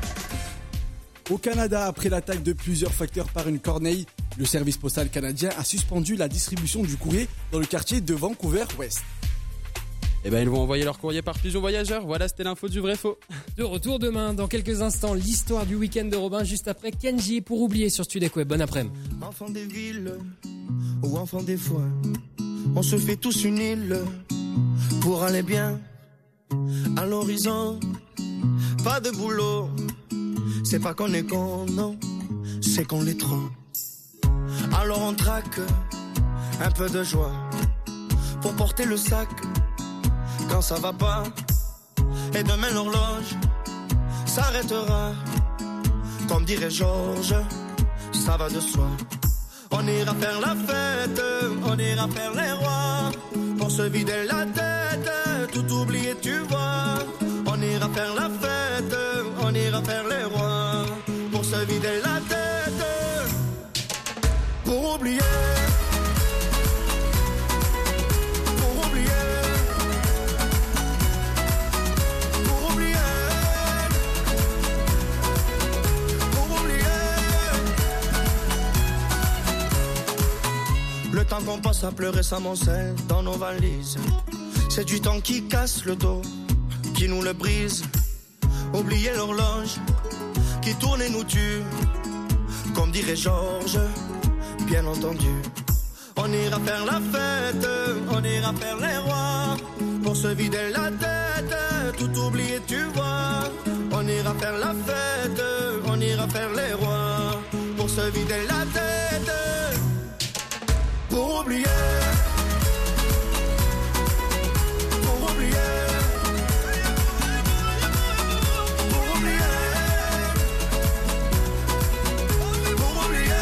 Au Canada, après l'attaque de plusieurs facteurs par une corneille, le service postal canadien a suspendu la distribution du courrier dans le quartier de Vancouver-Ouest. Ils vont envoyer leur courrier par pigeon voyageur. Voilà, c'était l'info du vrai faux. De retour demain, dans quelques instants, l'histoire du week-end de Robin, juste après Kenji pour oublier sur Studek Web. Bon après-midi. Enfant des villes ou enfant des foins, on se fait tous une île pour aller bien à l'horizon. Pas de boulot, c'est pas qu'on est con, non, c'est qu'on l'est trop. Alors on traque un peu de joie pour porter le sac quand ça va pas. Et demain l'horloge s'arrêtera. Comme dirait Georges, ça va de soi. On ira faire la fête, on ira faire les rois, pour se vider la tête, tout oublier tu vois. On ira faire la fête, on ira faire les rois, pour se vider la tête, pour oublier. Le temps qu'on passe à pleurer s'amoncelle dans nos valises. C'est du temps qui casse le dos, qui nous le brise. Oublier l'horloge qui tourne et nous tue. Comme dirait Georges, bien entendu. On ira faire la fête, on ira faire les rois. Pour se vider la tête, tout oublier tu vois. On ira faire la fête, on ira faire les rois. Pour se vider la tête, pour oublier. Pour oublier. Pour oublier. Pour oublier.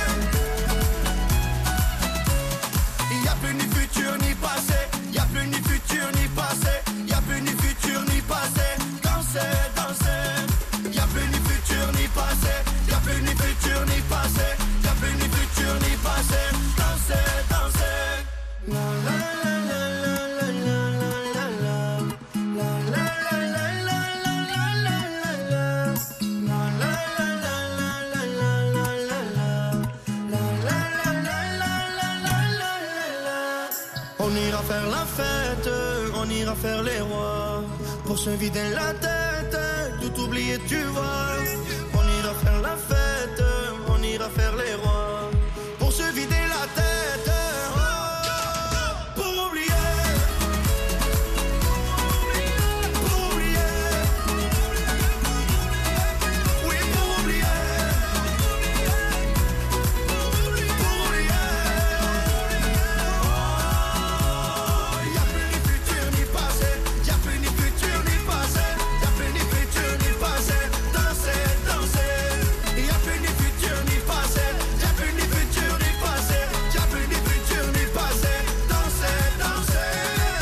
Il n'y a plus ni futur ni passé. Il n'y a plus ni futur ni passé. Il n'y a plus ni futur ni passé. Danser, danser. Il n'y a plus ni futur ni passé. Il n'y a plus ni futur ni passé. Il n'y a plus ni futur ni passé. Danser, danser. La la la la la la la la. La la la la la la la la la. La la la la la la la la la. La la la la la la la la. On ira faire la fête, on ira faire les rois. Pour se vider la tête, tout oublier tu vois. On ira faire la fête, on ira faire les rois. Pour se vider la tête, oh, pour oublier. Pour oublier. Oui, pour oublier. Pour oublier. Il n'y a plus ni futur ni passé. Il n'y a plus ni futur ni passé. Il n'y a plus ni futur ni passé. Danser, danser. Il n'y a plus ni futur ni passé. Il n'y a plus ni futur ni passé. Il n'y a plus ni futur ni passé. Danser, danser.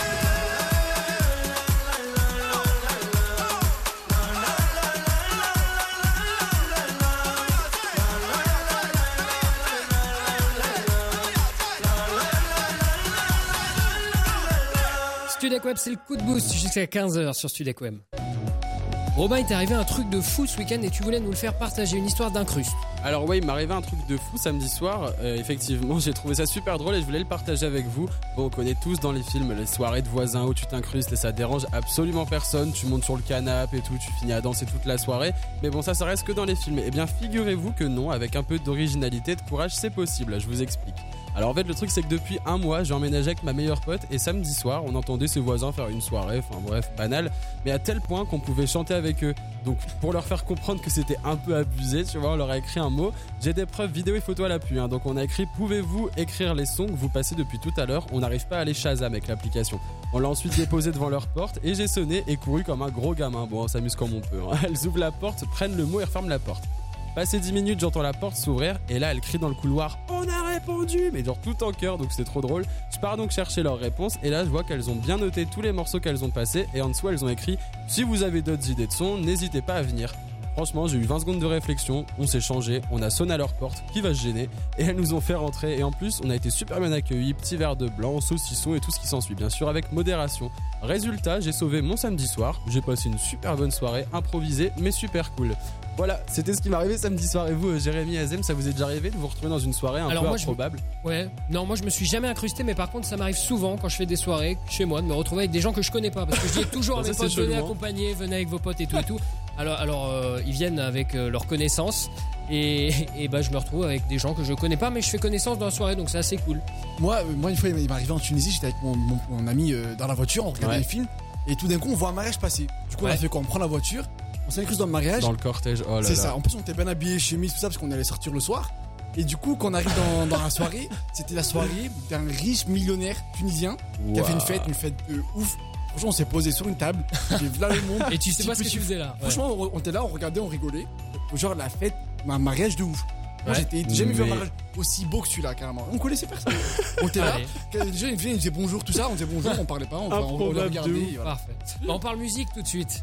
Studek Web, c'est le coup de boost jusqu'à 15h sur Studek Web. Robin, il t'est arrivé un truc de fou ce week-end et tu voulais nous le faire partager, une histoire d'incruste. Alors ouais, il m'est arrivé un truc de fou samedi soir. Effectivement, j'ai trouvé ça super drôle et je voulais le partager avec vous. Bon, on connaît tous dans les films les soirées de voisins où tu t'incrustes et ça dérange absolument personne. Tu montes sur le canapé et tout, tu finis à danser toute la soirée. Mais bon, ça reste que dans les films. Eh bien, figurez-vous que non, avec un peu d'originalité, de courage, c'est possible. Je vous explique. Alors en fait, le truc c'est que depuis un mois, j'ai emménagé avec ma meilleure pote et samedi soir, on entendait ses voisins faire une soirée, enfin bref, banal, mais à tel point qu'on pouvait chanter avec eux. Donc pour leur faire comprendre que c'était un peu abusé, tu vois, on leur a écrit un mot. J'ai des preuves vidéo et photos à l'appui, hein. Donc on a écrit: pouvez-vous écrire les sons que vous passez depuis tout à l'heure? On n'arrive pas à les Shazam avec l'application. On l'a ensuite déposé devant leur porte et j'ai sonné et couru comme un gros gamin. Bon, on s'amuse comme on peut, hein. Elles ouvrent la porte, prennent le mot et referment la porte. Passé 10 minutes, j'entends la porte s'ouvrir et là, elle crie dans le couloir: on a répondu! Mais genre tout en chœur, donc c'est trop drôle. Je pars donc chercher leurs réponses et là, je vois qu'elles ont bien noté tous les morceaux qu'elles ont passés et en dessous, elles ont écrit: si vous avez d'autres idées de son, n'hésitez pas à venir. Franchement, j'ai eu 20 secondes de réflexion, on s'est changé, on a sonné à leur porte, qui va se gêner, et elles nous ont fait rentrer. Et en plus, on a été super bien accueillis, petit verre de blanc, saucisson et tout ce qui s'ensuit, bien sûr avec modération. Résultat, j'ai sauvé mon samedi soir, j'ai passé une super bonne soirée, improvisée mais super cool. Voilà, c'était ce qui m'est arrivé samedi soir. Et vous, Jérémy, Azem, ça vous est déjà arrivé de vous retrouver dans une soirée un peu improbable? Ouais, non, moi je me suis jamais incrusté, mais par contre ça m'arrive souvent quand je fais des soirées chez moi de me retrouver avec des gens que je connais pas, parce que je dis toujours à mes potes: venez accompagner, venez avec vos potes et tout et tout. Alors ils viennent avec leurs connaissances et bah je me retrouve avec des gens que je connais pas, mais je fais connaissance dans la soirée, donc c'est assez cool. Moi une fois il m'est arrivé en Tunisie, j'étais avec mon ami dans la voiture, on regardait un film et tout d'un coup on voit un mariage passer. Du coup on a fait quoi? On prend la voiture, on s'incruste dans le mariage. Dans le cortège, oh là là. C'est ça, en plus on était bien habillés, chemise, tout ça, parce qu'on allait sortir le soir. Et du coup, quand on arrive dans la soirée, c'était la soirée d'un riche millionnaire tunisien qui a fait une fête de ouf. Franchement, on s'est posé sur une table, j'ai vu là le monde. Et tu sais pas ce que tu faisais là. Franchement, on était là, on regardait, on rigolait. Genre la fête, un mariage de ouf. Moi, j'ai jamais vu un mariage aussi beau que celui-là, carrément. On connaissait personne. On était là, déjà, il disait bonjour, tout ça, on disait bonjour, on parlait pas, on les regardait. Voilà. Parfait. On parle musique tout de suite.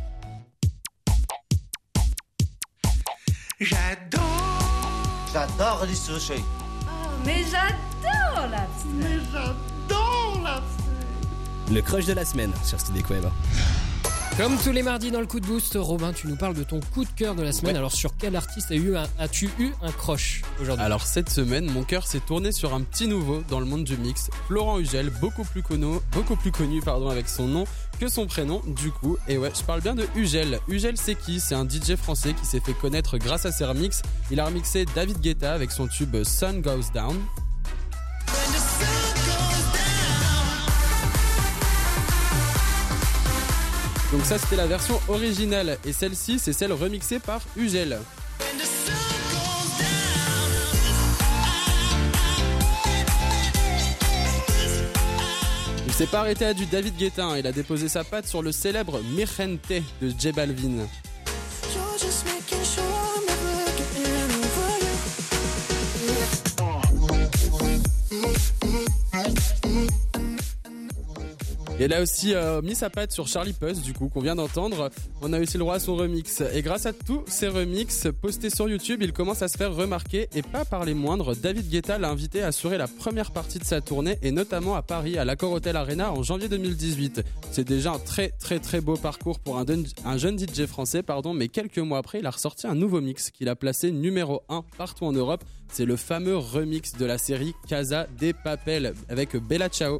J'adore les sushis. Oh, mais j'adore la Le crush de la semaine sur Studek Web. Comme tous les mardis dans le coup de boost, Robin, tu nous parles de ton coup de cœur de la semaine. Ouais. Alors sur quel artiste as-tu eu un crush aujourd'hui? Alors cette semaine, mon cœur s'est tourné sur un petit nouveau dans le monde du mix, Florent Ugel, beaucoup plus connu avec son nom que son prénom du coup. Et ouais, je parle bien de Ugel. Ugel, c'est qui? C'est un DJ français qui s'est fait connaître grâce à ses remixes. Il a remixé David Guetta avec son tube Sun Goes Down. Donc ça c'était la version originale et celle-ci c'est celle remixée par Ugel. Il s'est pas arrêté à du David Guetta, hein. Il a déposé sa patte sur le célèbre Mi Gente de J Balvin. Et elle a aussi mis sa patte sur Charlie Puth, du coup, qu'on vient d'entendre. On a aussi le droit à son remix. Et grâce à tous ces remixes postés sur YouTube, il commence à se faire remarquer. Et pas par les moindres, David Guetta l'a invité à assurer la première partie de sa tournée, et notamment à Paris, à l'Accor Hotel Arena, en janvier 2018. C'est déjà un très très très beau parcours pour un jeune DJ français, mais quelques mois après, il a ressorti un nouveau mix qu'il a placé numéro 1 partout en Europe. C'est le fameux remix de la série Casa de Papel avec Bella Ciao.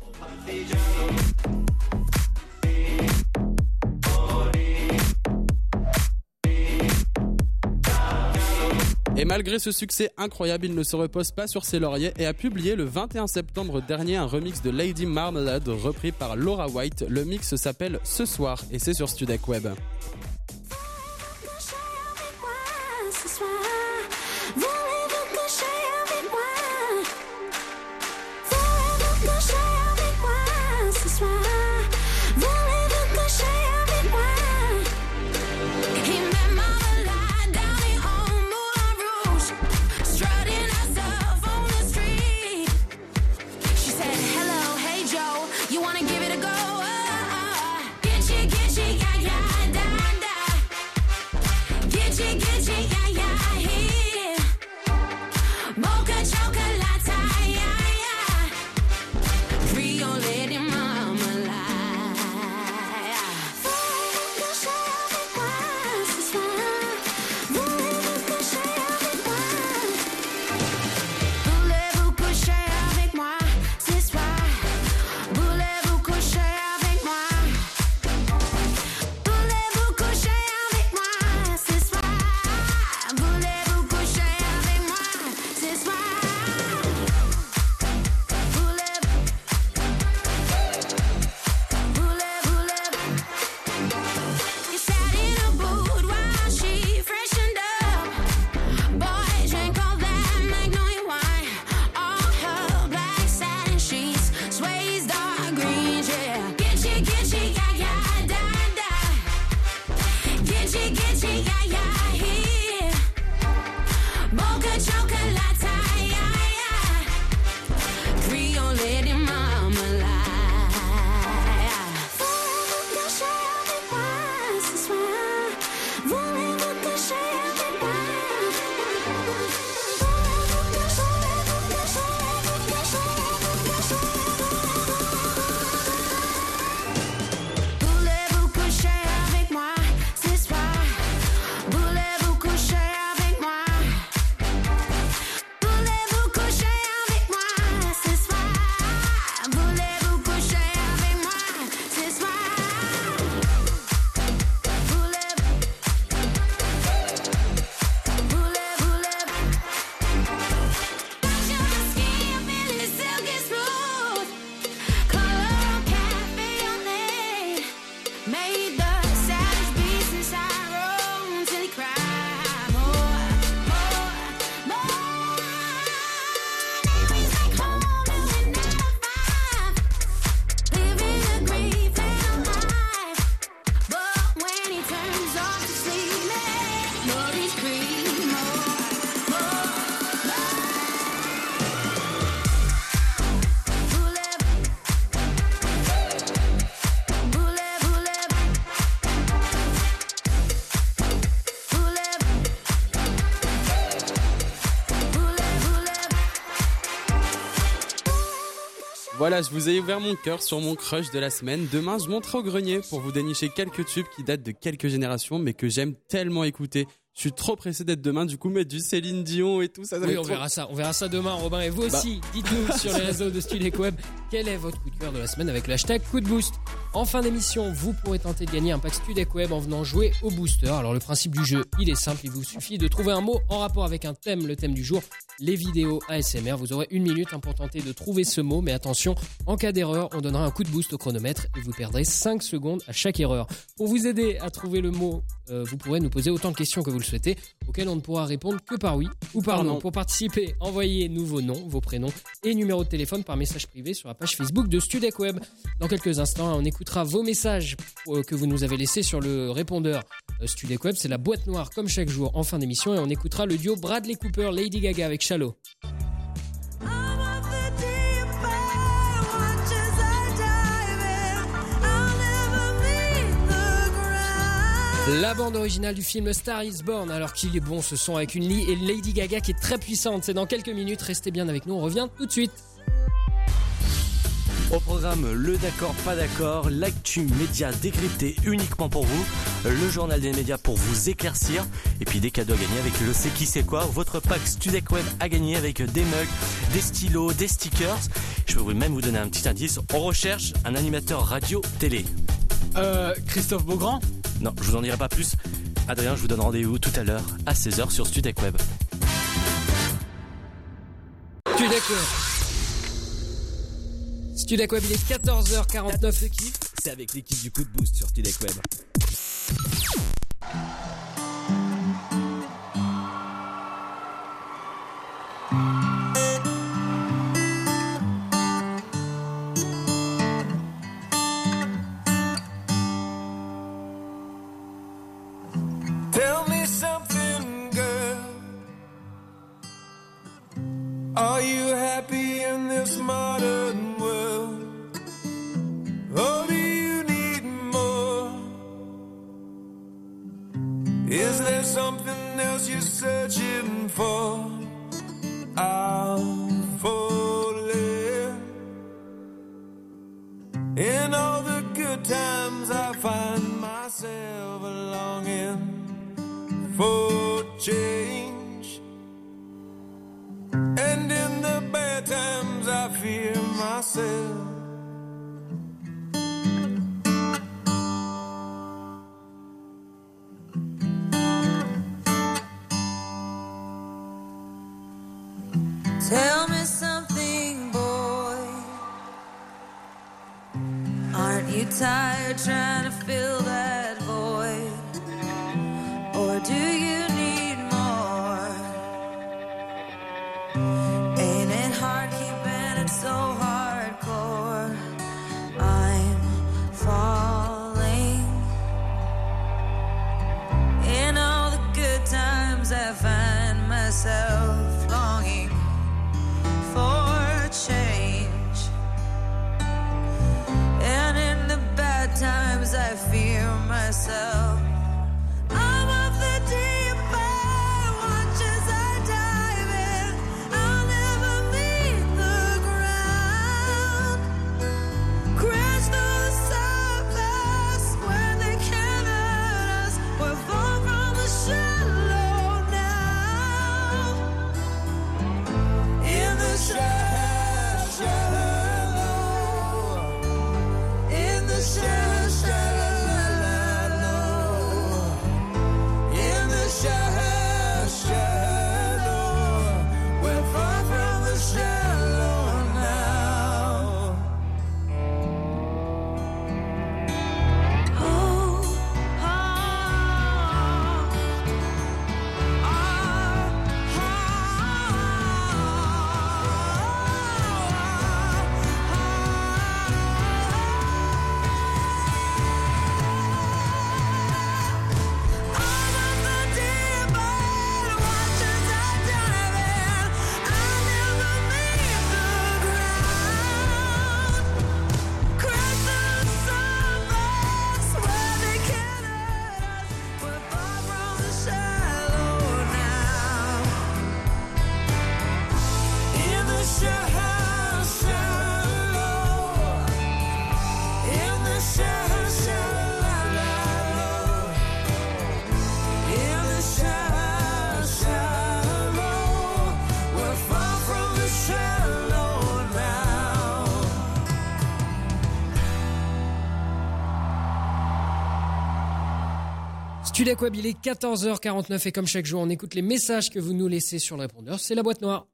Et malgré ce succès incroyable, il ne se repose pas sur ses lauriers et a publié le 21 septembre dernier un remix de Lady Marmalade repris par Laura White. Le mix s'appelle Ce Soir et c'est sur Studek Web. You wanna give it a go? Get you, yeah, da, da. Voilà, je vous ai ouvert mon cœur sur mon crush de la semaine. Demain, je monterai au grenier pour vous dénicher quelques tubes qui datent de quelques générations, mais que j'aime tellement écouter. Je suis trop pressé d'être demain, du coup, mettre du Céline Dion et tout ça. Oui, on verra ça demain, Robin. Et vous aussi, dites-nous sur les réseaux de StudecWeb quel est votre coup de cœur de la semaine avec le hashtag coup de boost. En fin d'émission, vous pourrez tenter de gagner un pack StudecWeb en venant jouer au booster. Alors le principe du jeu, il est simple, il vous suffit de trouver un mot en rapport avec un thème, le thème du jour, les vidéos ASMR. Vous aurez 1 minute pour tenter de trouver ce mot, mais attention, en cas d'erreur, on donnera un coup de boost au chronomètre et vous perdrez 5 secondes à chaque erreur. Pour vous aider à trouver le mot, vous pourrez nous poser autant de questions que vous le souhaitez, auxquelles on ne pourra répondre que par oui ou par non. Pour participer, envoyez-nous vos noms, vos prénoms et numéro de téléphone par message privé sur la page Facebook de StudecWeb. Dans quelques instants, on écoutera vos messages que vous nous avez laissés sur le répondeur StudecWeb. C'est la boîte noire comme chaque jour en fin d'émission et on écoutera le duo Bradley Cooper, Lady Gaga avec Shallow. La bande originale du film Star is Born. Alors qu'il est bon ce son avec une Lee et Lady Gaga qui est très puissante. C'est dans quelques minutes, restez bien avec nous, on revient tout de suite. Au programme, le d'accord, pas d'accord, l'actu média décrypté uniquement pour vous, le journal des médias pour vous éclaircir, et puis des cadeaux à gagner avec le C'est qui c'est quoi, votre pack StudecWeb à gagner avec des mugs, des stylos, des stickers. Je peux même vous donner un petit indice, on recherche un animateur radio-télé. Christophe Beaugrand ? Non, je vous en dirai pas plus. Adrien, je vous donne rendez-vous tout à l'heure à 16h sur StudecWeb. StudecWeb, il est 14h49. C'est avec l'équipe du coup de boost sur StudecWeb. Tell me something, girl. Are you happy in this modern world? Or do you need more? Is there something else you're searching for? I'm falling. In all the good times I find myself longing for change, and in the bad times I fear myself. Tell me something, boy. Aren't you tired trying to fill that void? Or do you need more? Ain't it hard keeping it so hardcore? I'm falling. In all the good times I find myself longing for change, and in the bad times I fear myself. I'm of the deep end, watch as I dive in. I'll never meet the ground. Crash through the surface where they can't hurt us. We're far from the shallow now. In the shallow, in the shallow. Studek Web, il est 14h49 et comme chaque jour, on écoute les messages que vous nous laissez sur le répondeur. C'est la boîte noire.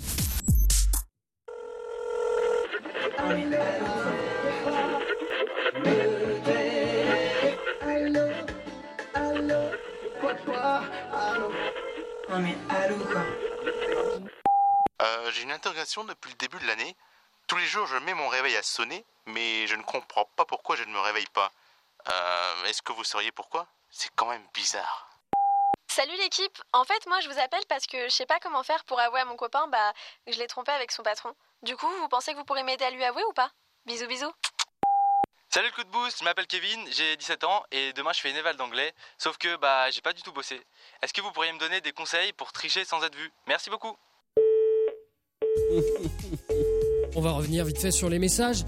J'ai une interrogation depuis le début de l'année. Tous les jours, je mets mon réveil à sonner, mais je ne comprends pas pourquoi je ne me réveille pas. Est-ce que vous sauriez pourquoi ? C'est quand même bizarre. Salut l'équipe, en fait moi je vous appelle parce que je sais pas comment faire pour avouer à mon copain que je l'ai trompé avec son patron. Du coup, vous pensez que vous pourrez m'aider à lui avouer ou pas ? Bisous bisous. Salut le coup de boost, je m'appelle Kevin, j'ai 17 ans et demain je fais une éval d'anglais, sauf que j'ai pas du tout bossé. Est-ce que vous pourriez me donner des conseils pour tricher sans être vu ? Merci beaucoup. On va revenir vite fait sur les messages.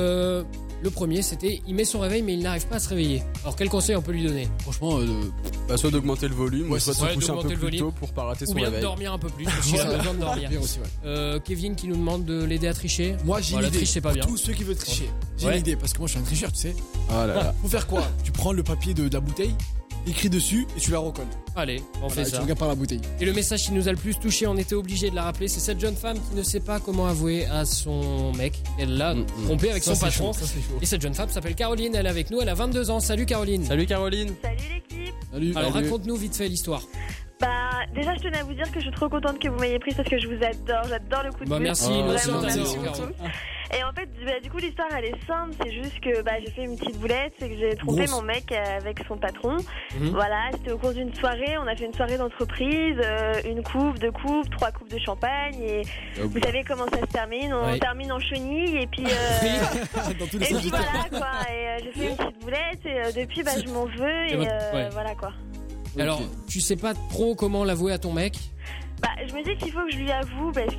Le premier, c'était il met son réveil mais il n'arrive pas à se réveiller. Alors quel conseil on peut lui donner ? Franchement, soit d'augmenter le volume, soit de se coucher un peu plus tôt pour pas rater son réveil. Ou bien de dormir un peu plus, parce qu'il a besoin de dormir. Aussi, ouais. Kevin qui nous demande de l'aider à tricher. Moi j'ai une idée, triche, c'est pas bien. Tous ceux qui veulent tricher, j'ai une idée, parce que moi je suis un tricheur, tu sais. Ah là là. Faut faire quoi ? Tu prends le papier de la bouteille, écris dessus et tu la recolles. Allez, on fait ça. Tu regardes par la bouteille. Et le message qui nous a le plus touché, on était obligé de la rappeler, c'est cette jeune femme qui ne sait pas comment avouer à son mec. Elle l'a trompé avec son patron. Et cette jeune femme s'appelle Caroline, elle est avec nous, elle a 22 ans. Salut Caroline. Salut Caroline. Salut l'équipe. Salut. Alors raconte-nous vite fait l'histoire. Déjà je tenais à vous dire que je suis trop contente que vous m'ayez prise parce que je vous adore, j'adore le coup de boost. Merci, vraiment, merci beaucoup. Et en fait, du coup l'histoire elle est simple, c'est juste que j'ai fait une petite boulette, c'est que j'ai trompé mon mec avec son patron. Voilà, c'était au cours d'une soirée, on a fait une soirée d'entreprise, une coupe, 2 coupes, 3 coupes de champagne et vous savez comment ça se termine, on termine en chenille et puis dans tous les et puis voilà quoi, et j'ai fait une petite boulette et depuis je m'en veux et voilà quoi. Alors, tu sais pas trop comment l'avouer à ton mec ? Je me dis qu'il faut que je lui avoue parce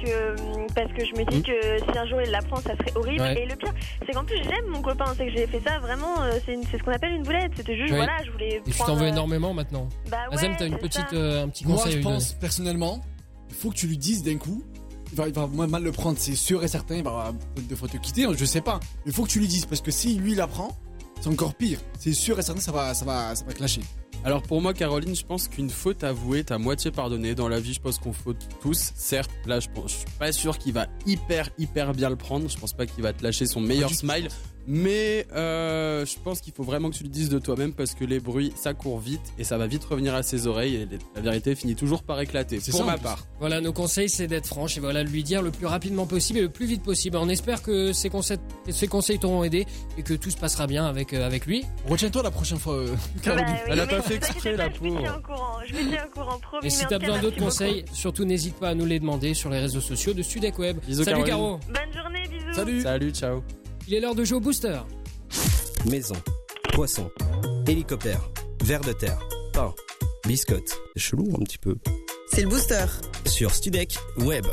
que je me dis que si un jour il l'apprend ça serait horrible et le pire c'est qu'en plus j'aime mon copain, c'est que j'ai fait ça vraiment c'est ce qu'on appelle une boulette, c'était juste voilà je voulais et tu t'en veux énormément maintenant. Azem, t'as une petite un petit conseil. Moi je pense personnellement il faut que tu lui dises d'un coup, il va mal le prendre, c'est sûr et certain, il va des fois te quitter, je sais pas, il faut que tu lui dises parce que si lui l'apprend c'est encore pire, c'est sûr et certain ça va clasher. Alors pour moi Caroline, je pense qu'une faute avouée t'as moitié pardonné. Dans la vie je pense qu'on faute tous. Certes là je suis pas sûr qu'il va hyper bien le prendre. Je pense pas qu'il va te lâcher son meilleur smile. Mais je pense qu'il faut vraiment que tu le dises de toi-même parce que les bruits ça court vite et ça va vite revenir à ses oreilles et la vérité finit toujours par éclater. C'est pour ma part. Voilà, nos conseils c'est d'être franche et voilà de lui dire le plus rapidement possible et le plus vite possible. On espère que ces conseils t'auront aidé et que tout se passera bien avec lui. Retiens-toi la prochaine fois. Elle a pas fait exprès la pauvre. Je me tiens au courant, promis. Et si t'as besoin d'autres conseils, surtout n'hésite pas à nous les demander sur les réseaux sociaux de Studek Web. Bisous, salut Caroline. Caro. Bonne journée, bisous. Salut, ciao. Il est l'heure de jouer au booster. Maison, poisson, hélicoptère, ver de terre, pain, biscotte. C'est chelou un petit peu. C'est le booster. Sur Studek Web.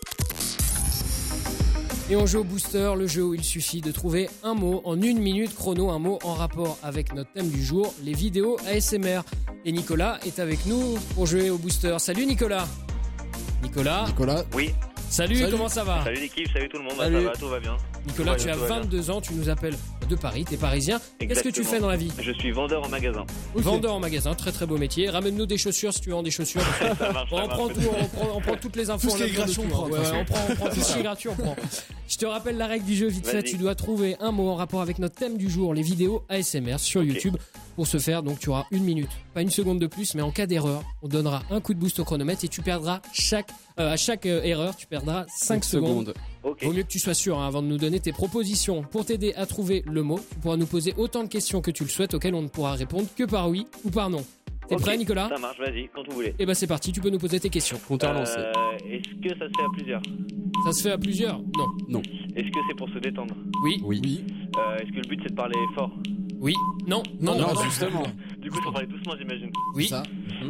Et on joue au booster, le jeu où il suffit de trouver un mot en 1 minute chrono, un mot en rapport avec notre thème du jour, les vidéos ASMR. Et Nicolas est avec nous pour jouer au booster. Salut Nicolas. Nicolas. Oui. Salut, comment ça va ? Salut l'équipe, salut tout le monde, ça va, tout va bien. Nicolas, tu as 22 ans, tu nous appelles de Paris, t'es parisien. Qu'est-ce que tu fais dans la vie ? Je suis vendeur en magasin. Vendeur en magasin, très très beau métier. Ramène-nous des chaussures si tu vends des chaussures. On prend toutes les infos. Tout ce qui est gratuit, on prend. On prend tout ce qui est gratuit, on prend. Je te rappelle la règle du jeu vite fait, tu dois trouver un mot en rapport avec notre thème du jour, les vidéos ASMR sur YouTube. Pour ce faire, donc tu auras 1 minute, pas 1 seconde de plus, mais en cas d'erreur, on donnera un coup de boost au chronomètre et tu perdras à chaque erreur, tu perdras 5 secondes. Vaut mieux que tu sois sûr avant de nous donner tes propositions. Pour t'aider à trouver le mot, tu pourras nous poser autant de questions que tu le souhaites auxquelles on ne pourra répondre que par oui ou par non. T'es prêt Nicolas ? Ça marche, vas-y, quand vous voulez. Et c'est parti, tu peux nous poser tes questions. Compteur lancé. Est-ce que ça se fait à plusieurs ? Ça se fait à plusieurs ? Non. Est-ce que c'est pour se détendre ? Oui. Est-ce que le but c'est de parler fort ? Oui. Non, justement. Du coup, il faut parler doucement, j'imagine. Oui. Ça.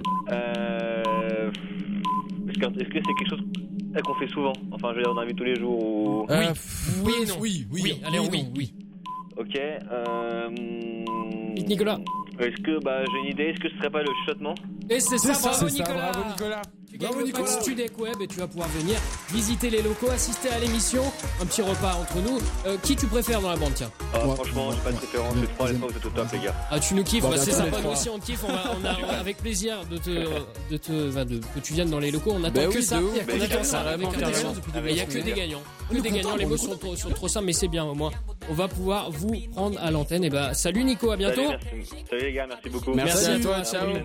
Est-ce que c'est quelque chose qu'on fait souvent ? Enfin, je veux dire, dans la vie de tous les jours ou... Oui et non. Oui. Allez, oui. Ok. Vite, Nicolas. Est-ce que, j'ai une idée, est-ce que ce serait pas le chuchotement ? Et c'est ça, bravo Nicolas. Bravo Nicolas. Tu gagnes Bravo, le pack Nicolas. Studek Web et tu vas pouvoir venir visiter les locaux, assister à l'émission, un petit repas entre nous. Qui tu préfères dans la bande, tiens? Franchement, j'ai pas de préférence. Les 3, vous êtes au top, les gars. Ah, tu nous kiffes, Bon, bah, c'est attends, sympa, les nous trois. aussi on te kiffe, on a avec plaisir que tu viennes dans les locaux, on attend Bah que oui, ça, de ouf. on attend ça Carrément, avec carrément. impatience. Il y a que des gagnants, que des gagnants, les mots sont trop simples, mais c'est bien, au moins on va pouvoir vous prendre à l'antenne. Et bah salut Nico, à bientôt. Salut les gars, merci beaucoup. Merci à toi, À la ciao. prochaine.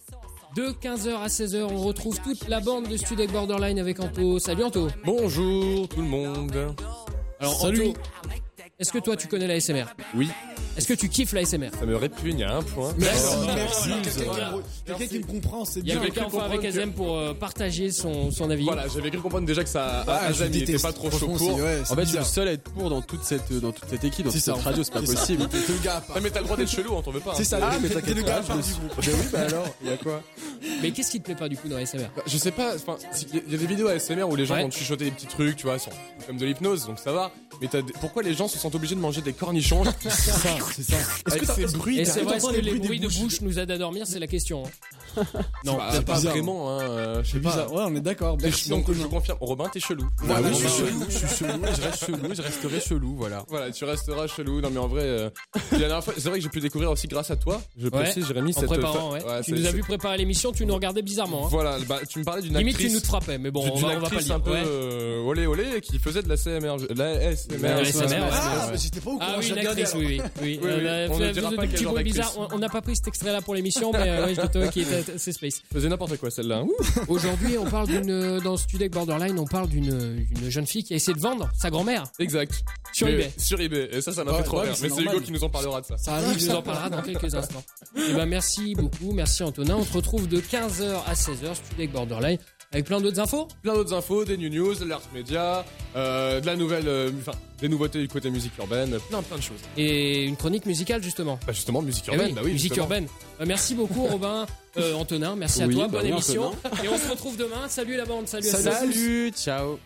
De 15h à 16h, on retrouve toute la bande de Studek Borderline avec Anto. Salut Anto. Bonjour tout le monde. Alors Salut. Anto, est-ce que toi tu connais la SMR? Oui. Est-ce que tu kiffes la SMR? Ça me répugne à un point. Merci. Quelqu'un qui me comprend, c'est Il y a bien. quelqu'un enfin avec Azem pour partager son avis. Voilà, j'avais cru comprendre déjà que ça, Azem, il était pas trop chaud pour. En fait, je suis le seul à être pour dans toute cette équipe, dans toute cette radio, c'est pas possible. T'es le gars. Mais t'as le droit d'être chelou, on t'en veut pas. C'est ça, Ah, mais t'es t'inquiète le pas, gars je part me du suis- groupe. Mais oui, bah alors, il y a quoi? Mais qu'est-ce qui te plaît pas du coup dans la SMR? Je sais pas, enfin, il y a des vidéos ASMR où les gens Ouais. vont te chuchoter des petits trucs, tu vois, comme de l'hypnose, donc ça va. Mais pourquoi les gens se sentent obligés de manger des cornichons? C'est ça. Est-ce que ces bruits, Et c'est vrai, est-ce que les bruits des bruits de bouches bouche nous aident à dormir? C'est la question. Non, peut-être pas bizarre. vraiment, hein. Je sais C'est pas. bizarre. Ouais, on est d'accord. Merci. Donc je confirme, Robin, t'es chelou. Bah oui, Robin, je suis t'es chelou. je suis chelou, et je reste chelou, et je resterai chelou, voilà. Voilà, tu resteras chelou. Non mais en vrai, la dernière fois, c'est vrai que j'ai pu découvrir aussi grâce à toi. Je précise, Jérémy, en cette préparant, ouais. Tu nous as vu préparer l'émission, tu nous regardais bizarrement. Hein. Voilà, bah tu me parlais d'une Limite, actrice. tu nous te frappais, mais bon, on d'une va pas actrice le dire. un peu Ouais. olé olé qui faisait de la CMR, la SMR. La SMR, Ah, ouais. j'étais pas au courant. Ah oui, j'ai une regardé, actrice, alors. oui. Oui, on ne dira pas des quel petits genre bruits d'actrice. bizarres. On n'a pas pris cet extrait-là pour l'émission, mais ouais, je dois t'avouer qu'il était assez space. Faisait n'importe quoi celle-là. Ouh. Aujourd'hui, on parle dans Studek Borderline, on parle d'une jeune fille qui a essayé de vendre sa grand-mère. Exact. Sur Mais- eBay. Sur eBay. Et ça m'a Ouais, fait trop ouais, rire. c'est Mais c'est normal. Hugo qui nous en parlera de ça. Ça Il arrive, nous ça. en parlera dans quelques instants. Et ben merci beaucoup, merci Antonin. On se retrouve de 15h à 16h, Studek Borderline, avec plein d'autres infos. Plein d'autres infos, des news, de l'art média, de la nouvelle, des nouveautés du côté musique urbaine, plein de choses. Et une chronique musicale justement. Bah justement, musique Eh urbaine, oui, bah oui. musique justement. urbaine. Merci beaucoup Robin, Antonin, merci à Oui, toi, bah bonne oui, émission. Antonin. Et on se retrouve demain. Salut la bande, salut à tous. Salut, ciao.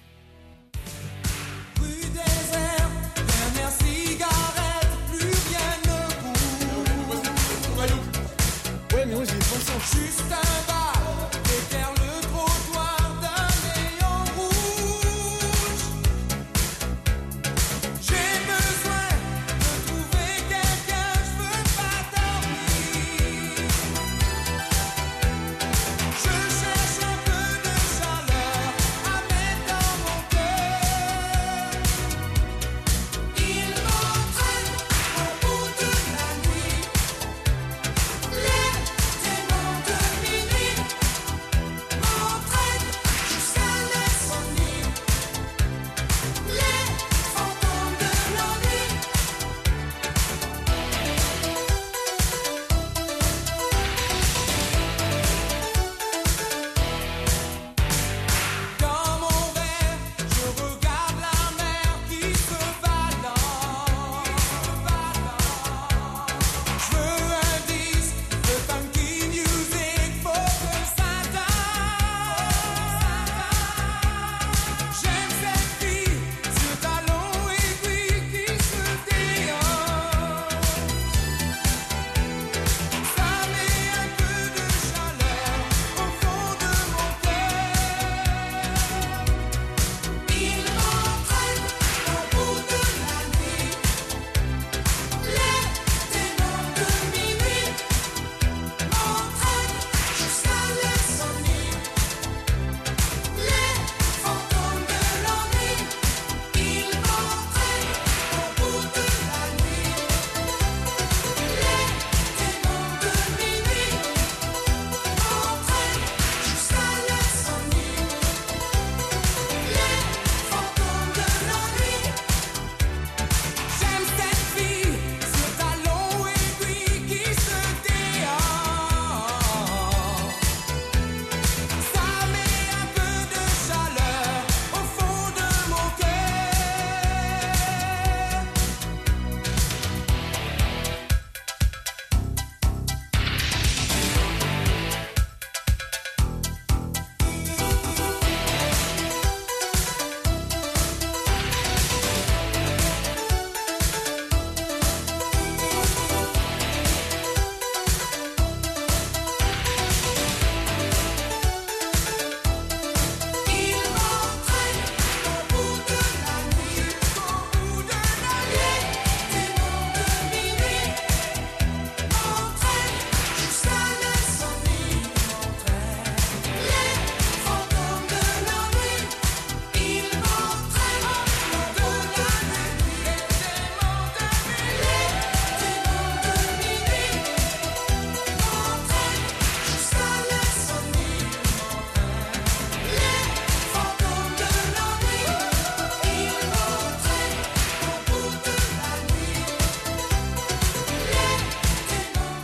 Rue désert, dernière cigarette, plus rien ne bouge. Ouais, mais moi, j'ai pensé. Juste un bar, éclaire le trottoir d'un néon rouge. J'ai besoin de trouver quelqu'un, je veux pas dormir. Je cherche un peu de chaleur à mettre dans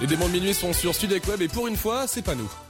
Les démons de minuit sont sur Studek Web et pour une fois, c'est pas nous.